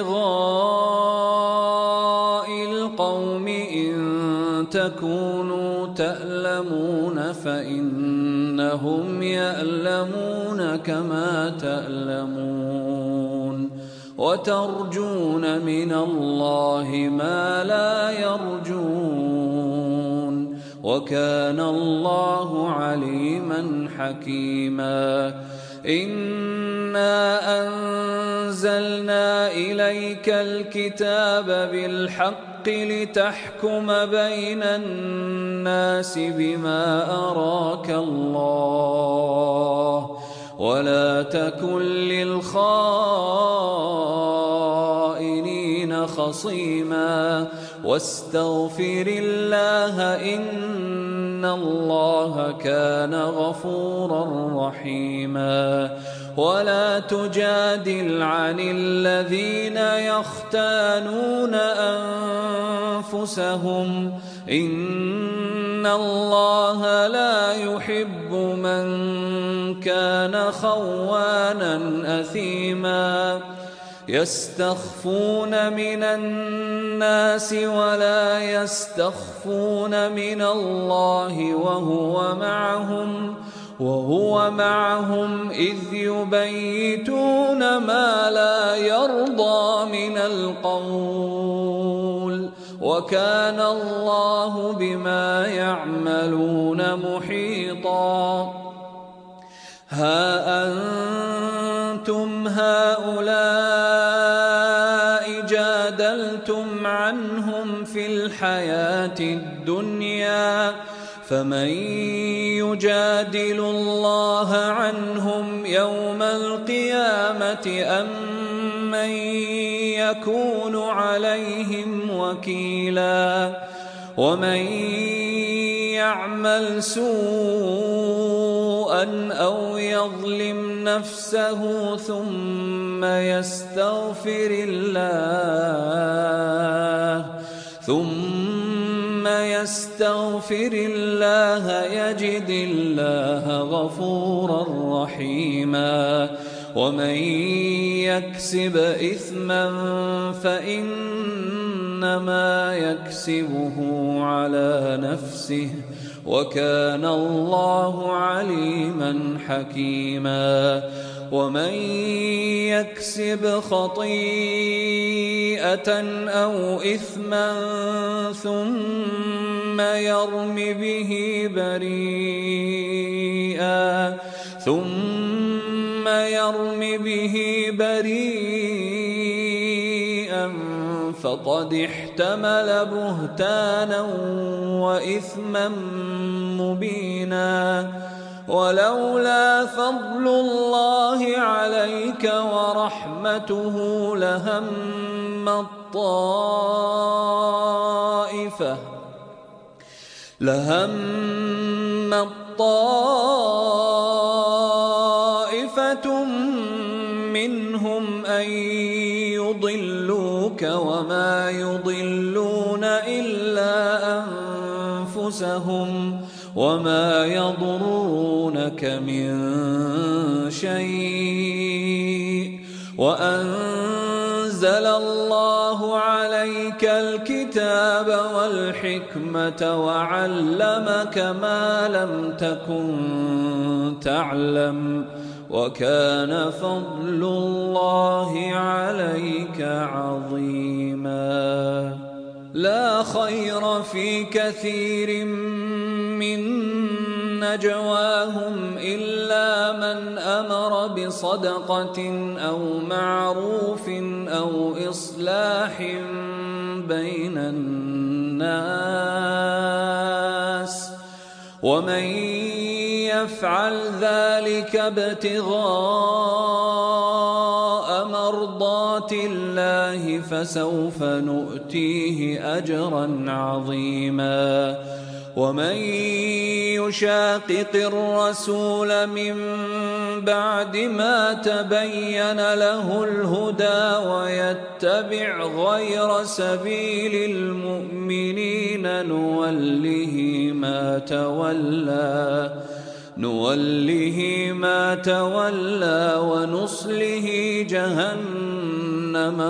ابتغاء القوم إن تكونوا تألمون فإنهم يألمون كما تألمون وترجون من الله ما لا يرجون وكان الله عليما حكيما إنا أنزلنا إليك الكتاب بالحق لتحكم بين الناس بما أراك الله ولا تكن للخائنين خصيما واستغفر الله إن الله كان غفورا رحيما ولا تجادل عن الذين يختانون أنفسهم إن إن الله لا يحب من كان خوانا أثيما يستخفون من الناس ولا يستخفون من الله وهو معهم وهو معهم إذ يبيتون ما لا يرضى من القول وكان الله بما يعملون محيطا ها أنتم هؤلاء جادلتم عنهم في الحياة الدنيا فمن يجادل الله عنهم يوم القيامة أم من يكون عليهم وكيلا ومن يعمل سوءا أو يظلم نفسه ثم يستغفر الله ثم يستغفر الله يجد الله غفورا رحيما ومن يكسب إثما فإنما يكسبه على نفسه وكان الله عليما حكيما ومن يكسب خطيئة أو إثما ثم يرم به بريئا ثم يرم به بريئا فقد احتمل بهتانا وإثما مبينا ولولا فضل الله عليك ورحمته لهم الطائفة لهم الطائفة منهم أن يضلوك وما يضلون إلا أنفسهم وما يضرونك من شيء وأنزل الله عليك الكتاب والحكمة وعلمك ما لم تكن تعلم وكان فضل الله عليك عظيما لا خير في كثير من نجواهم إلا من أمر بصدقة أو معروف أو إصلاح بين الناس ومن يفعل ذلك ابتغاء مرضات الله فسوف نؤتيه أجرا عظيما ومن يشاقق الرسول من بعد ما تبين له الهدى ويتبع غير سبيل المؤمنين نوله ما تولى نوله ما تولى ونصله جهنم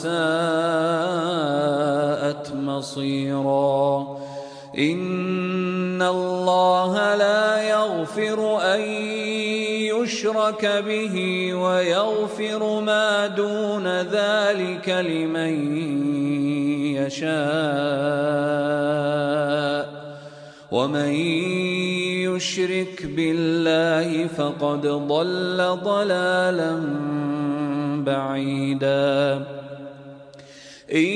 وساءت مصيرا إن الله لا يغفر أن يشرك به ويغفر ما دون ذلك لمن يشاء ومن يشرك بالله فقد ضل ضلالا بعيدا إن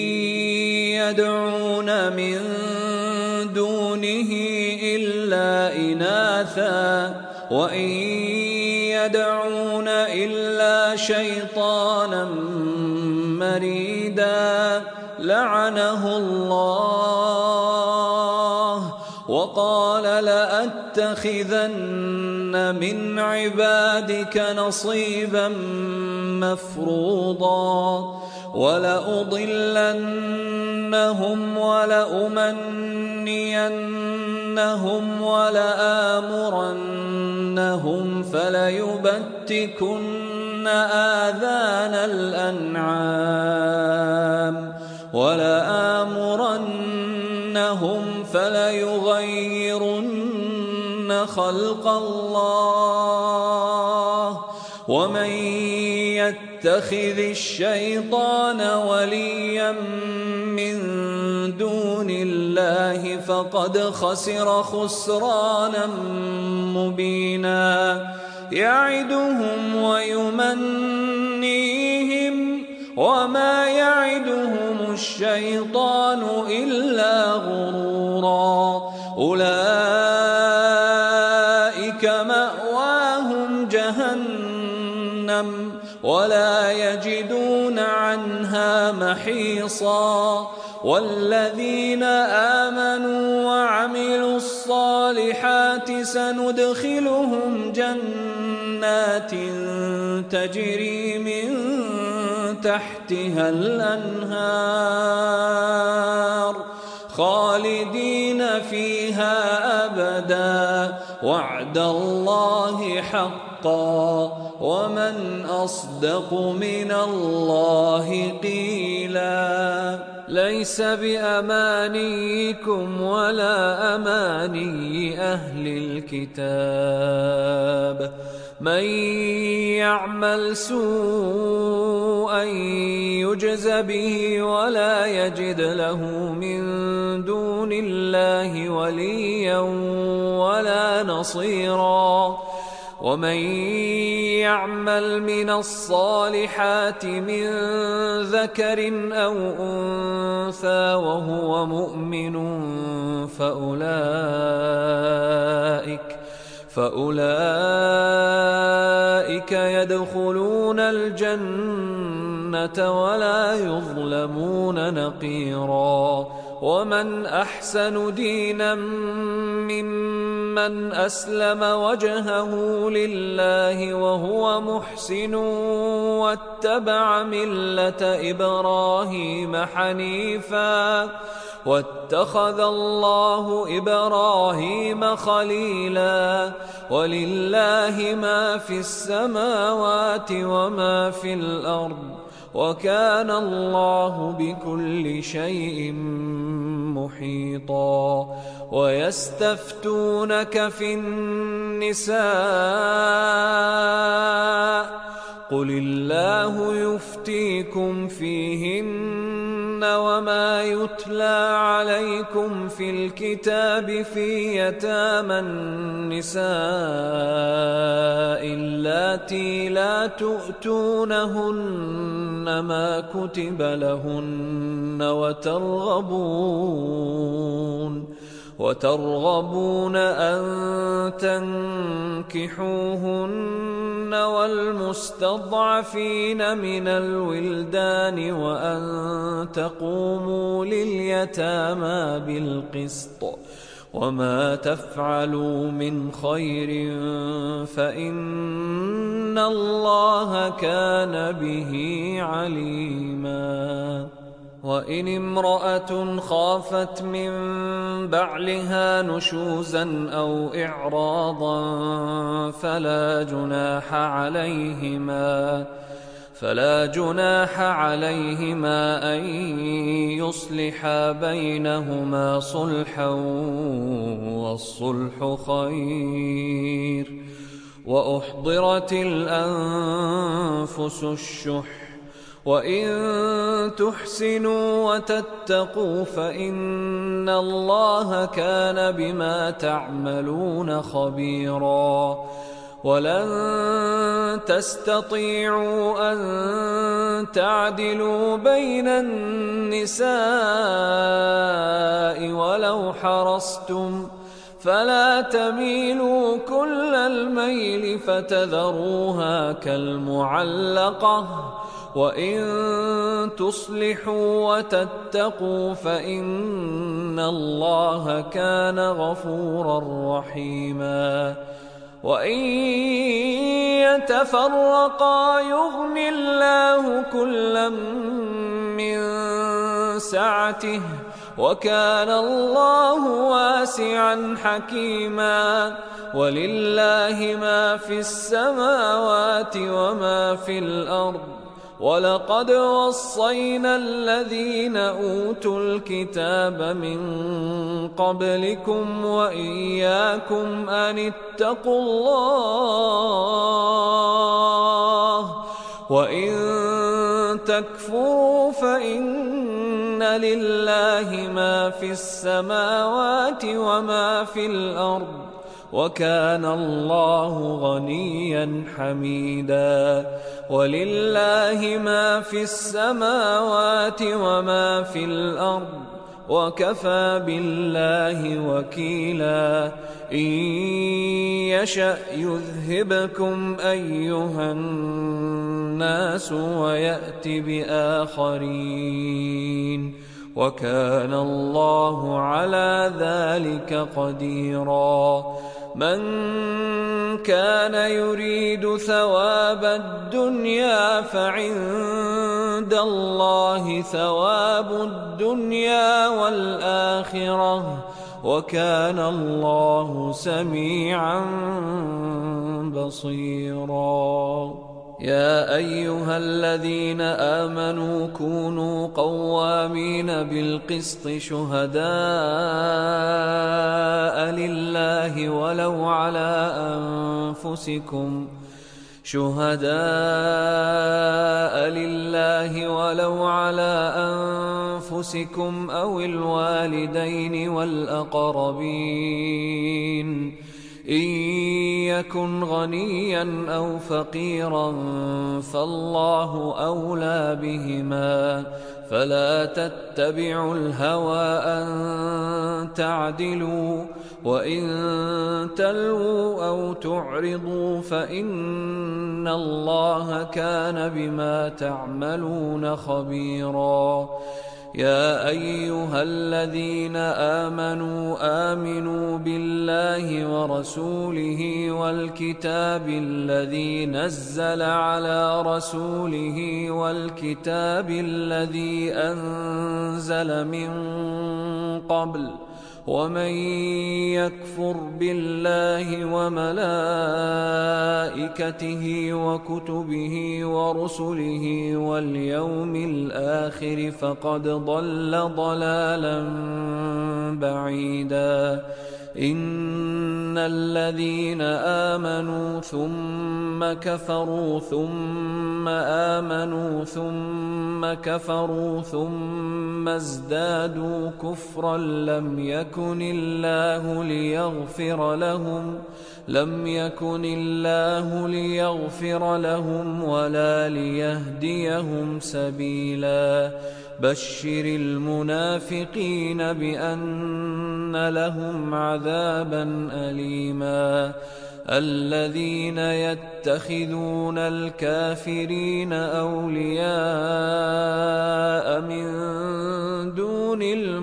يدعون من دونه إلا إناثا وإن يدعون إلا شيطانا مريدا لعنه الله وقال لأ لَأَتَّخِذَنَّ مِنْ عِبَادِكَ نَصِيبًا مَفْرُوضًا وَلَأُضِلَّنَّهُمْ وَلَأُمَنِّيَنَّهُمْ وَلَآمُرَنَّهُمْ فَلَيُبَتِّكُنَّ آذَانَ الْأَنْعَامِ وَلَآمُرَنَّهُمْ فَلَيُغَيِّرُنَّ خَلْقَ اللَّهِ وَمَن يَتَّخِذِ الشَّيْطَانَ وَلِيًّا مِّن دُونِ اللَّهِ فَقَدْ خَسِرَ خُسْرَانًا مُّبِينًا يَعِدُهُمْ وَيُمَنِّيهِمْ وَمَا يَعِدُهُمُ الشَّيْطَانُ إِلَّا غُرُورًا أُولَئِكَ مَأْوَاهُمْ جَهَنَّمُ وَلَا يَجِدُونَ عَنْهَا مَحِيصًا وَالَّذِينَ آمَنُوا وَعَمِلُوا الصَّالِحَاتِ سَنُدْخِلُهُمْ جَنَّاتٍ تَجْرِي مِن تحتها الأنهار خالدين فيها أبدا وعد الله حقا ومن أصدق من الله قيلا ليس بأمانيكم ولا أماني أهل الكتاب من يعمل سوءا يجز به ولا يجد له من دون الله وليا ولا نصيرا ومن يعمل من الصالحات من ذكر أو أنثى وهو مؤمن فأولئك فأولئك يدخلون الجنة ولا يظلمون نقيرا ومن أحسن دينا ممن أسلم وجهه لله وهو محسن واتبع ملة إبراهيم حنيفا واتخذ الله إبراهيم خليلا ولله ما في السماوات وما في الأرض وكان الله بكل شيء محيطا ويستفتونك في النساء قل الله يفتيكم فيهن وما يتلى عليكم في الكتاب في يتامى النساء اللاتي لا تؤتونهن ما كتب لهن وترغبون وترغبون أن تنكحوهن والمستضعفين من الولدان وأن تقوموا لليتامى بالقسط وما تفعلوا من خير فإن الله كان به عليما وإن امرأة خافت من بعلها نشوزا أو إعراضا فلا جناح عليهما فلا جناح عليهما أن يصلحا بينهما صلحا والصلح خير وأحضرت الأنفس الشح وإن تحسنوا وتتقوا فإن الله كان بما تعملون خبيرا ولن تستطيعوا أن تعدلوا بين النساء ولو حرصتم فلا تميلوا كل الميل فتذروها كالمعلقة وإن تصلحوا وتتقوا فإن الله كان غفورا رحيما وإن يتفرقا يغن الله كلا من سعته وكان الله واسعا حكيما ولله ما في السماوات وما في الأرض ولقد وصينا الذين أوتوا الكتاب من قبلكم وإياكم أن اتقوا الله وإن تكفروا فإن لله ما في السماوات وما في الأرض وكان الله غنيا حميدا ولله ما في السماوات وما في الأرض وكفى بالله وكيلا إن يشأ يذهبكم أيها الناس ويأت بآخرين وكان الله على ذلك قديرا من كان يريد ثواب الدنيا فعند الله ثواب الدنيا والآخرة وكان الله سميعا بصيرا يا أيها الذين آمنوا كونوا قوامين بالقسط شهداء لله ولو على أنفسكم شهداء لله ولو على أنفسكم أو الوالدين والأقربين إن يكن غنيا أو فقيرا فالله أولى بهما فلا تتبعوا الهوى أن تعدلوا وإن تلووا أو تعرضوا فإن الله كان بما تعملون خبيرا يا أيها الذين آمنوا آمنوا بالله ورسوله والكتاب الذي نزل على رسوله والكتاب الذي أنزل من قبل ومن يكفر بالله وملائكته وكتبه ورسله واليوم الآخر فقد ضل ضلالا بعيدا إن الذين آمنوا ثم كفروا ثم آمنوا ثم كفروا ثم ازدادوا كفرا لم يكن الله ليغفر لهم لم يكن الله ليغفر لهم ولا ليهديهم سبيلا بشر المنافقين بأن لهم عذابا أليما الذين يتخذون الكافرين أولياء من دون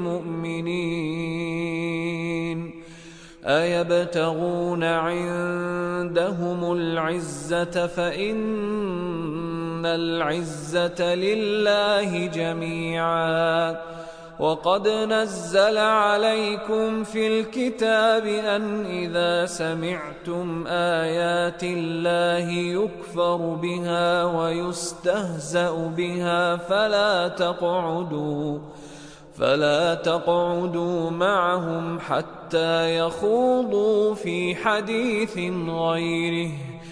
المؤمنين أيبتغون عندهم العزة فإن العزة لله جميعا وقد نزل عليكم في الكتاب أن إذا سمعتم آيات الله يكفر بها ويستهزأ بها فلا تقعدوا فلا تقعدوا معهم حتى يخوضوا في حديث غيره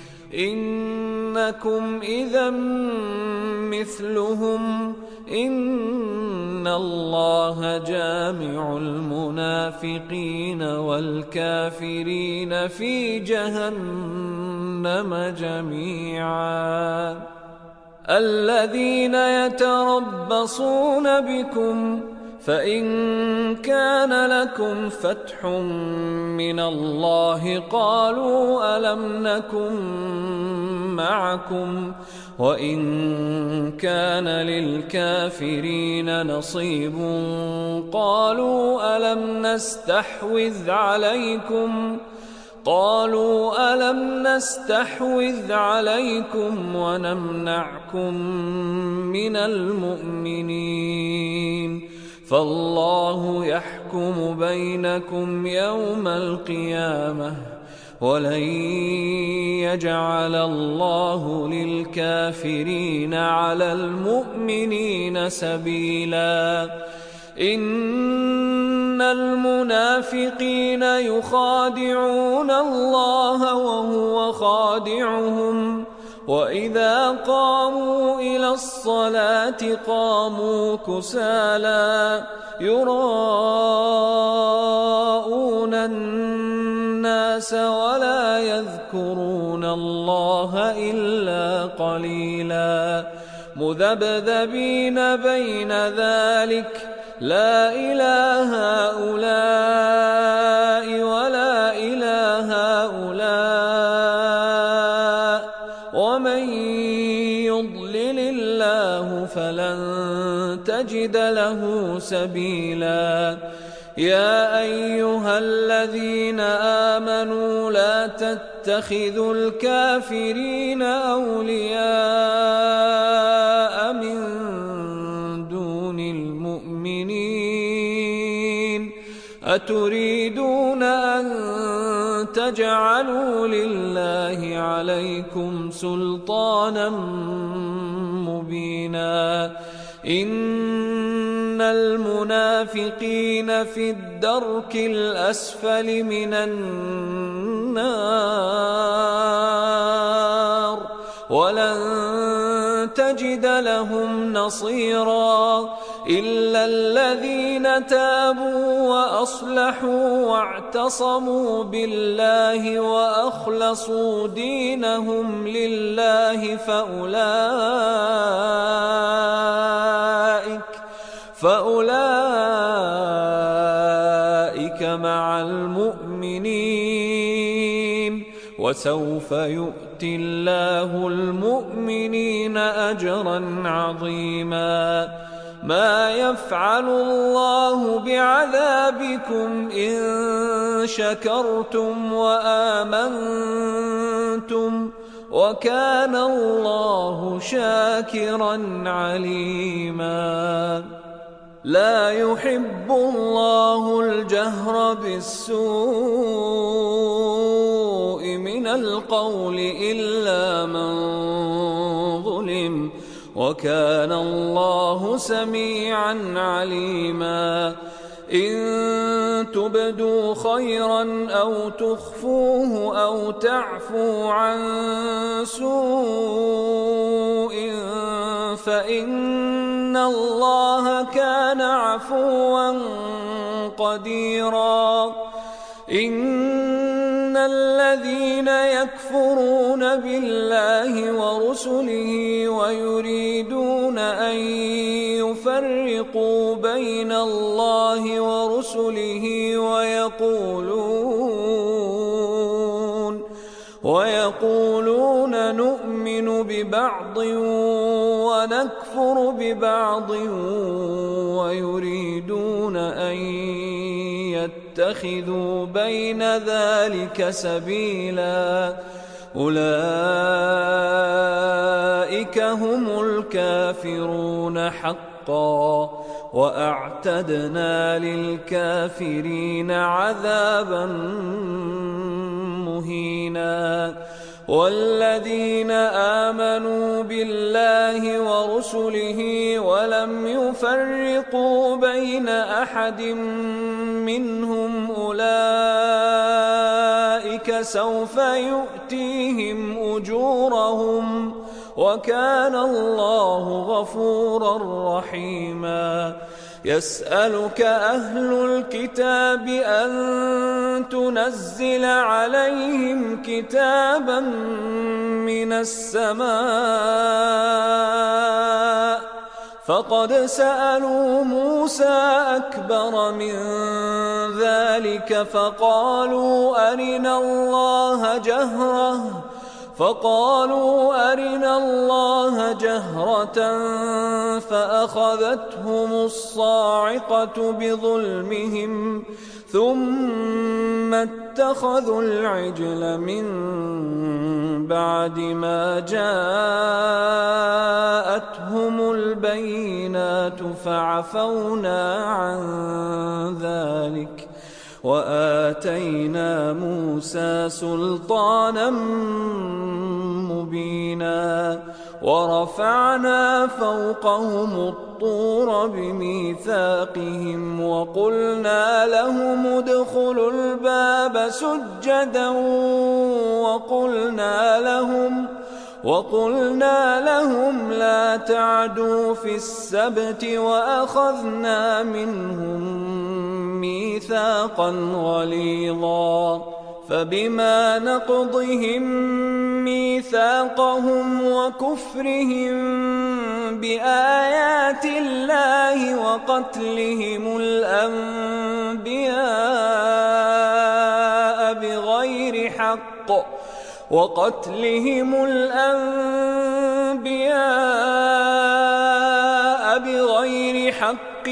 إنكم إذا مثلهم إن الله جامع المنافقين والكافرين في جهنم جميعا الذين يتربصون بكم فإن كان لكم فتح من الله قالوا ألم نكن معكم وإن كان للكافرين نصيب قالوا ألم نستحوذ عليكم قالوا ألم نستحوذ عليكم ونمنعكم من المؤمنين فالله يحكم بينكم يوم القيامة ولن يجعل الله للكافرين على المؤمنين سبيلا إن المنافقين يخادعون الله وهو خادعهم وإذا قاموا إلى الصلاة قاموا كسالى يراءون الناس ولا يذكرون الله إلا قليلا مذبذبين بين ذلك لا إله هؤلاء ولا إله هؤلاء ومن يضلل الله فلن تجد له سبيلا يا أيها الذين آمنوا لا تتخذوا الكافرين أولياء من دون المؤمنين أتريدون أن تجعلوا لله عليكم سلطانا مبينا إن المنافقين في الدرك الأسفل من النار ولن تجد لهم نصيرا إلا الذين تابوا وأصلحوا واعتصموا بالله وأخلصوا دينهم لله فأولئك فأولئك مع المؤمنين وسوف يؤتي الله المؤمنين أجرا عظيما ما يفعل الله بعذابكم إن شكرتم وآمنتم وكان الله شاكرا عليما لا يحب الله الجهر بالسوء من القول إلا من ظلم وكان الله سميعا عليما إن تبدوا خيرا أو تخفوه أو تعفو عن سوء فإن الله كان عفوا قديرا إن الذين يكفرون بالله ورسله ويريدون أن يفرقوا بين الله ورسله ويقولون ويقولون نؤمن ببعض ونكفر ببعض ويريدون أن يتخذوا بين ذلك سبيلا أولئك هم الكافرون حقا وأعتدنا للكافرين عذابا مهينا والذين آمنوا بالله ورسله ولم يفرقوا بين أحد منهم أولئك سوف يؤتيهم أجورهم وكان الله غفورا رحيما يسألك أهل الكتاب أن تنزل عليهم كتابا من السماء فقد سألوا موسى أكبر من ذلك فقالوا أرنا الله جهرة فقالوا أرنا الله جهرة فأخذتهم الصاعقة بظلمهم ثم اتخذوا العجل من بعد ما جاءتهم البينات فعفونا عن ذلك وآتينا موسى سلطانا مبينا ورفعنا فوقهم الطور بميثاقهم وقلنا لهم ادخلوا الباب سجدا وقلنا لهم وقلنا لهم لا تعدوا في السبت وأخذنا منهم ميثاقا غليظا فبما نقضهم ميثاقهم وكفرهم بآيات الله وقتلهم الأنبياء بغير حق وقتلهم الأنبياء بغير حق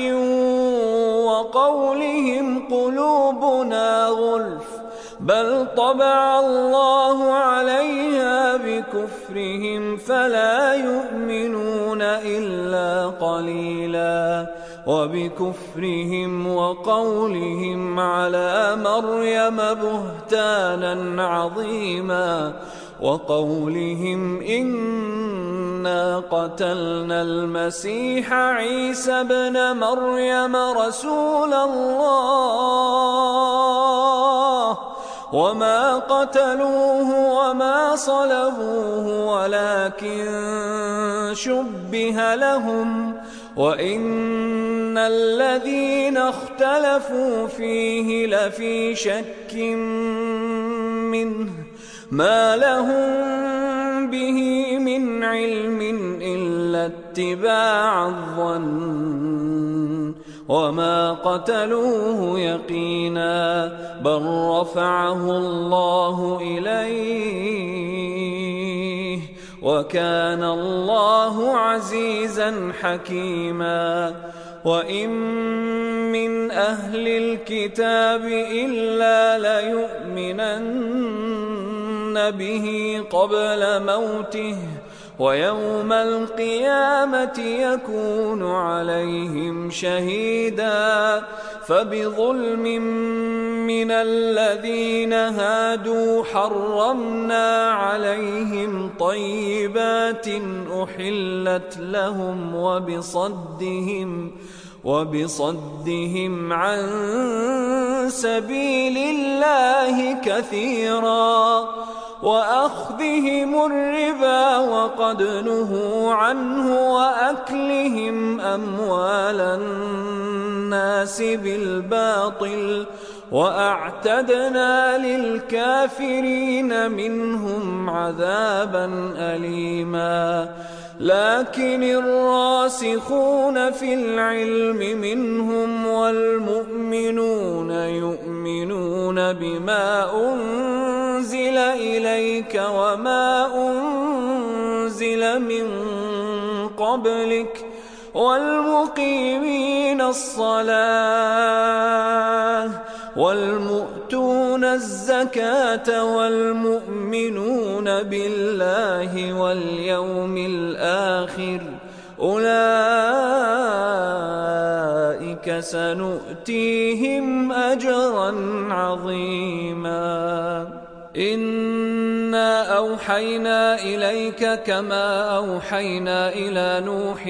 وقولهم قلوبنا غلف بل طبع الله عليها بكفرهم فلا يؤمنون إلا قليلا وبكفرهم وقولهم على مريم بهتانا عظيما وقولهم إنا قتلنا المسيح عيسى ابن مريم رسول الله وما قتلوه وما صلبوه ولكن شبه لهم وإن الذين اختلفوا فيه لفي شك منه ما لهم به من علم إلا اتباع الظن وما قتلوه يقينا بل رفعه الله إليه وكان الله عزيزا حكيما وإن من أهل الكتاب إلا ليؤمنن به قبل موته ويوم القيامة يكون عليهم شهيدا فبظلم من الذين هادوا حرمنا عليهم طيبات أحلت لهم وبصدهم وبصدهم عن سبيل الله كثيرا وأخذهم الربا وقد نهوا عنه وأكلهم أموال الناس بالباطل وأعتدنا للكافرين منهم عذابا أليما لكن الراسخون في العلم منهم والمؤمنون يؤمنون بما أنزل إليك وما أنزل من قبلك والمقيمين الصلاة والمؤتون الزكاة والمؤمنون بالله واليوم الآخر أولئك سنؤتيهم أجرا عظيما إنا أوحينا إليك كما أوحينا إلى نوح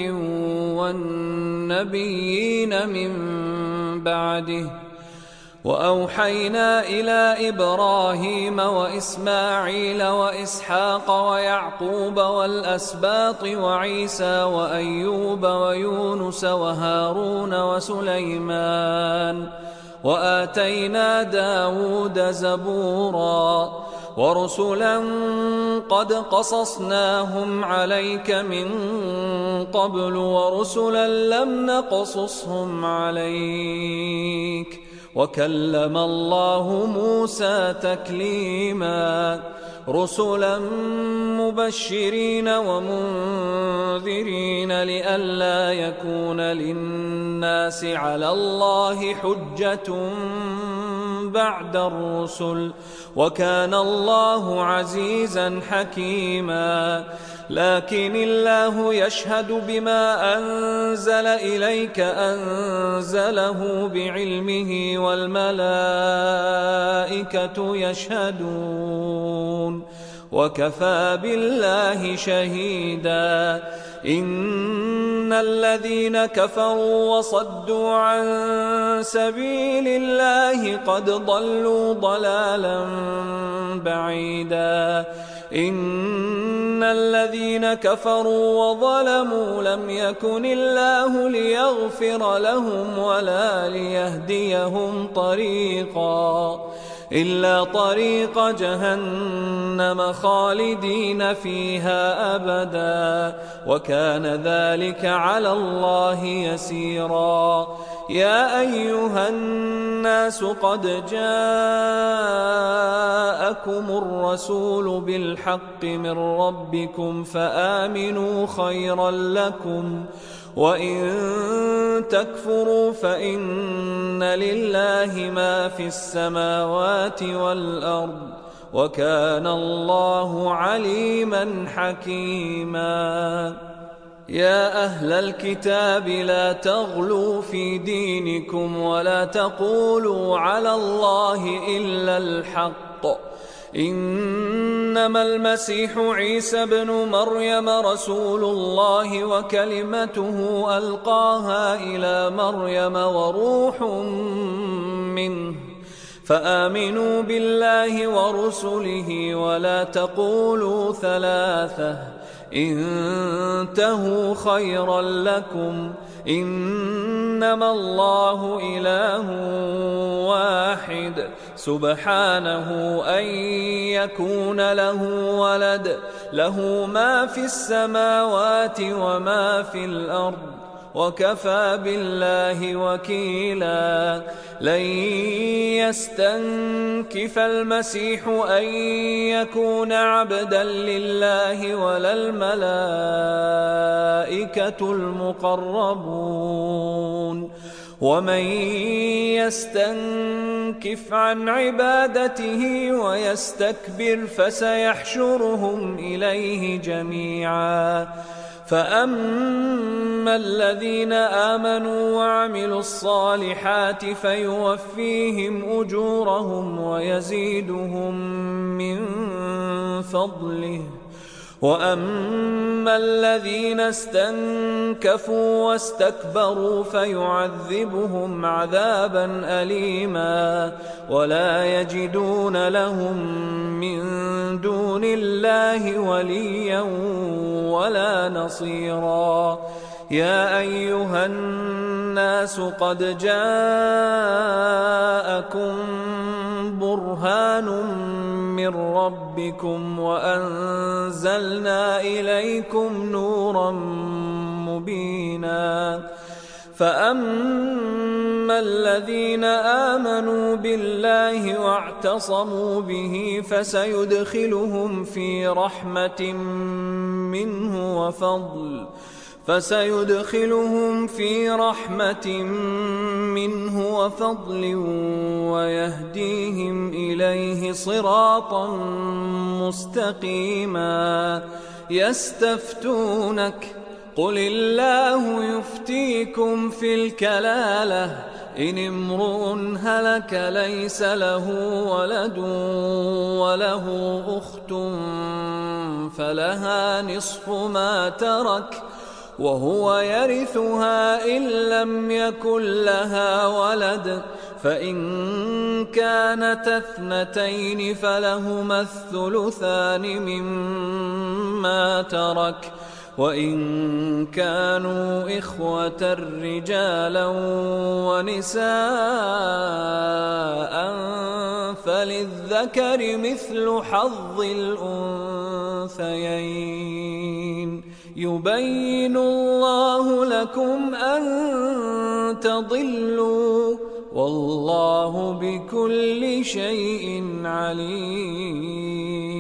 والنبيين من بعده وأوحينا إلى إبراهيم وإسماعيل وإسحاق ويعقوب والأسباط وعيسى وأيوب ويونس وهارون وسليمان وآتينا داود زبورا ورسلا قد قصصناهم عليك من قبل ورسلا لم نقصصهم عليك وكلم الله موسى تكليما رسلا مبشرين ومنذرين لئلا يكون للناس على الله حجة بعد الرسل وكان الله عزيزا حكيما لكن الله يشهد بما أنزل إليك أنزله بعلمه والملائكة يشهدون وكفى بالله شهيدا إن الذين كفروا وصدوا عن سبيل الله قد ضلوا ضلالا بعيدا إن الذين كفروا وظلموا لم يكن الله ليغفر لهم ولا ليهديهم طريقا إلا طريق جهنم خالدين فيها أبدا وكان ذلك على الله يسيرا يا أيها الناس قد جاءكم الرسول بالحق من ربكم فآمنوا خيرا لكم وإن تكفروا فإن لله ما في السماوات والأرض وكان الله عليما حكيما يا أهل الكتاب لا تغلوا في دينكم ولا تقولوا على الله إلا الحق إنما المسيح عيسى بن مريم رسول الله وكلمته ألقاها إلى مريم وروح منه فآمنوا بالله ورسله ولا تقولوا ثلاثة انتهوا خيرا لكم إنما الله إله واحد سبحانه أن يكون له ولد له ما في السماوات وما في الأرض وكفى بالله وكيلا لن يستنكف المسيح أن يكون عبدا لله ولا الملائكة المقربون ومن يستنكف عن عبادته ويستكبر فسيحشرهم إليه جميعا فأما الذين آمنوا وعملوا الصالحات فيوفيهم أجورهم ويزيدهم من فضله وأما الذين استنكفوا واستكبروا فيعذبهم عذابا أليما ولا يجدون لهم من دون الله وليا ولا نصيرا يا أيها الناس قد جاءكم برهان من ربكم وأنزلنا إليكم نورا مبينا فأما الذين آمنوا بالله واعتصموا به فسيدخلهم في رحمة منه وفضل فسيدخلهم في رحمة منه وفضل ويهديهم إليه صراطا مستقيما يستفتونك قل الله يفتيكم في الكلالة إن امرؤ هلك ليس له ولد وله أخت فلها نصف ما ترك وهو يرثها إن لم يكن لها ولد فإن كانت اثنتين فلهما الثلثان مما ترك وإن كانوا إخوة رجالا ونساء فللذكر مثل حظ الأنثيين يبين الله لكم أن تضلوا والله بكل شيء عليم.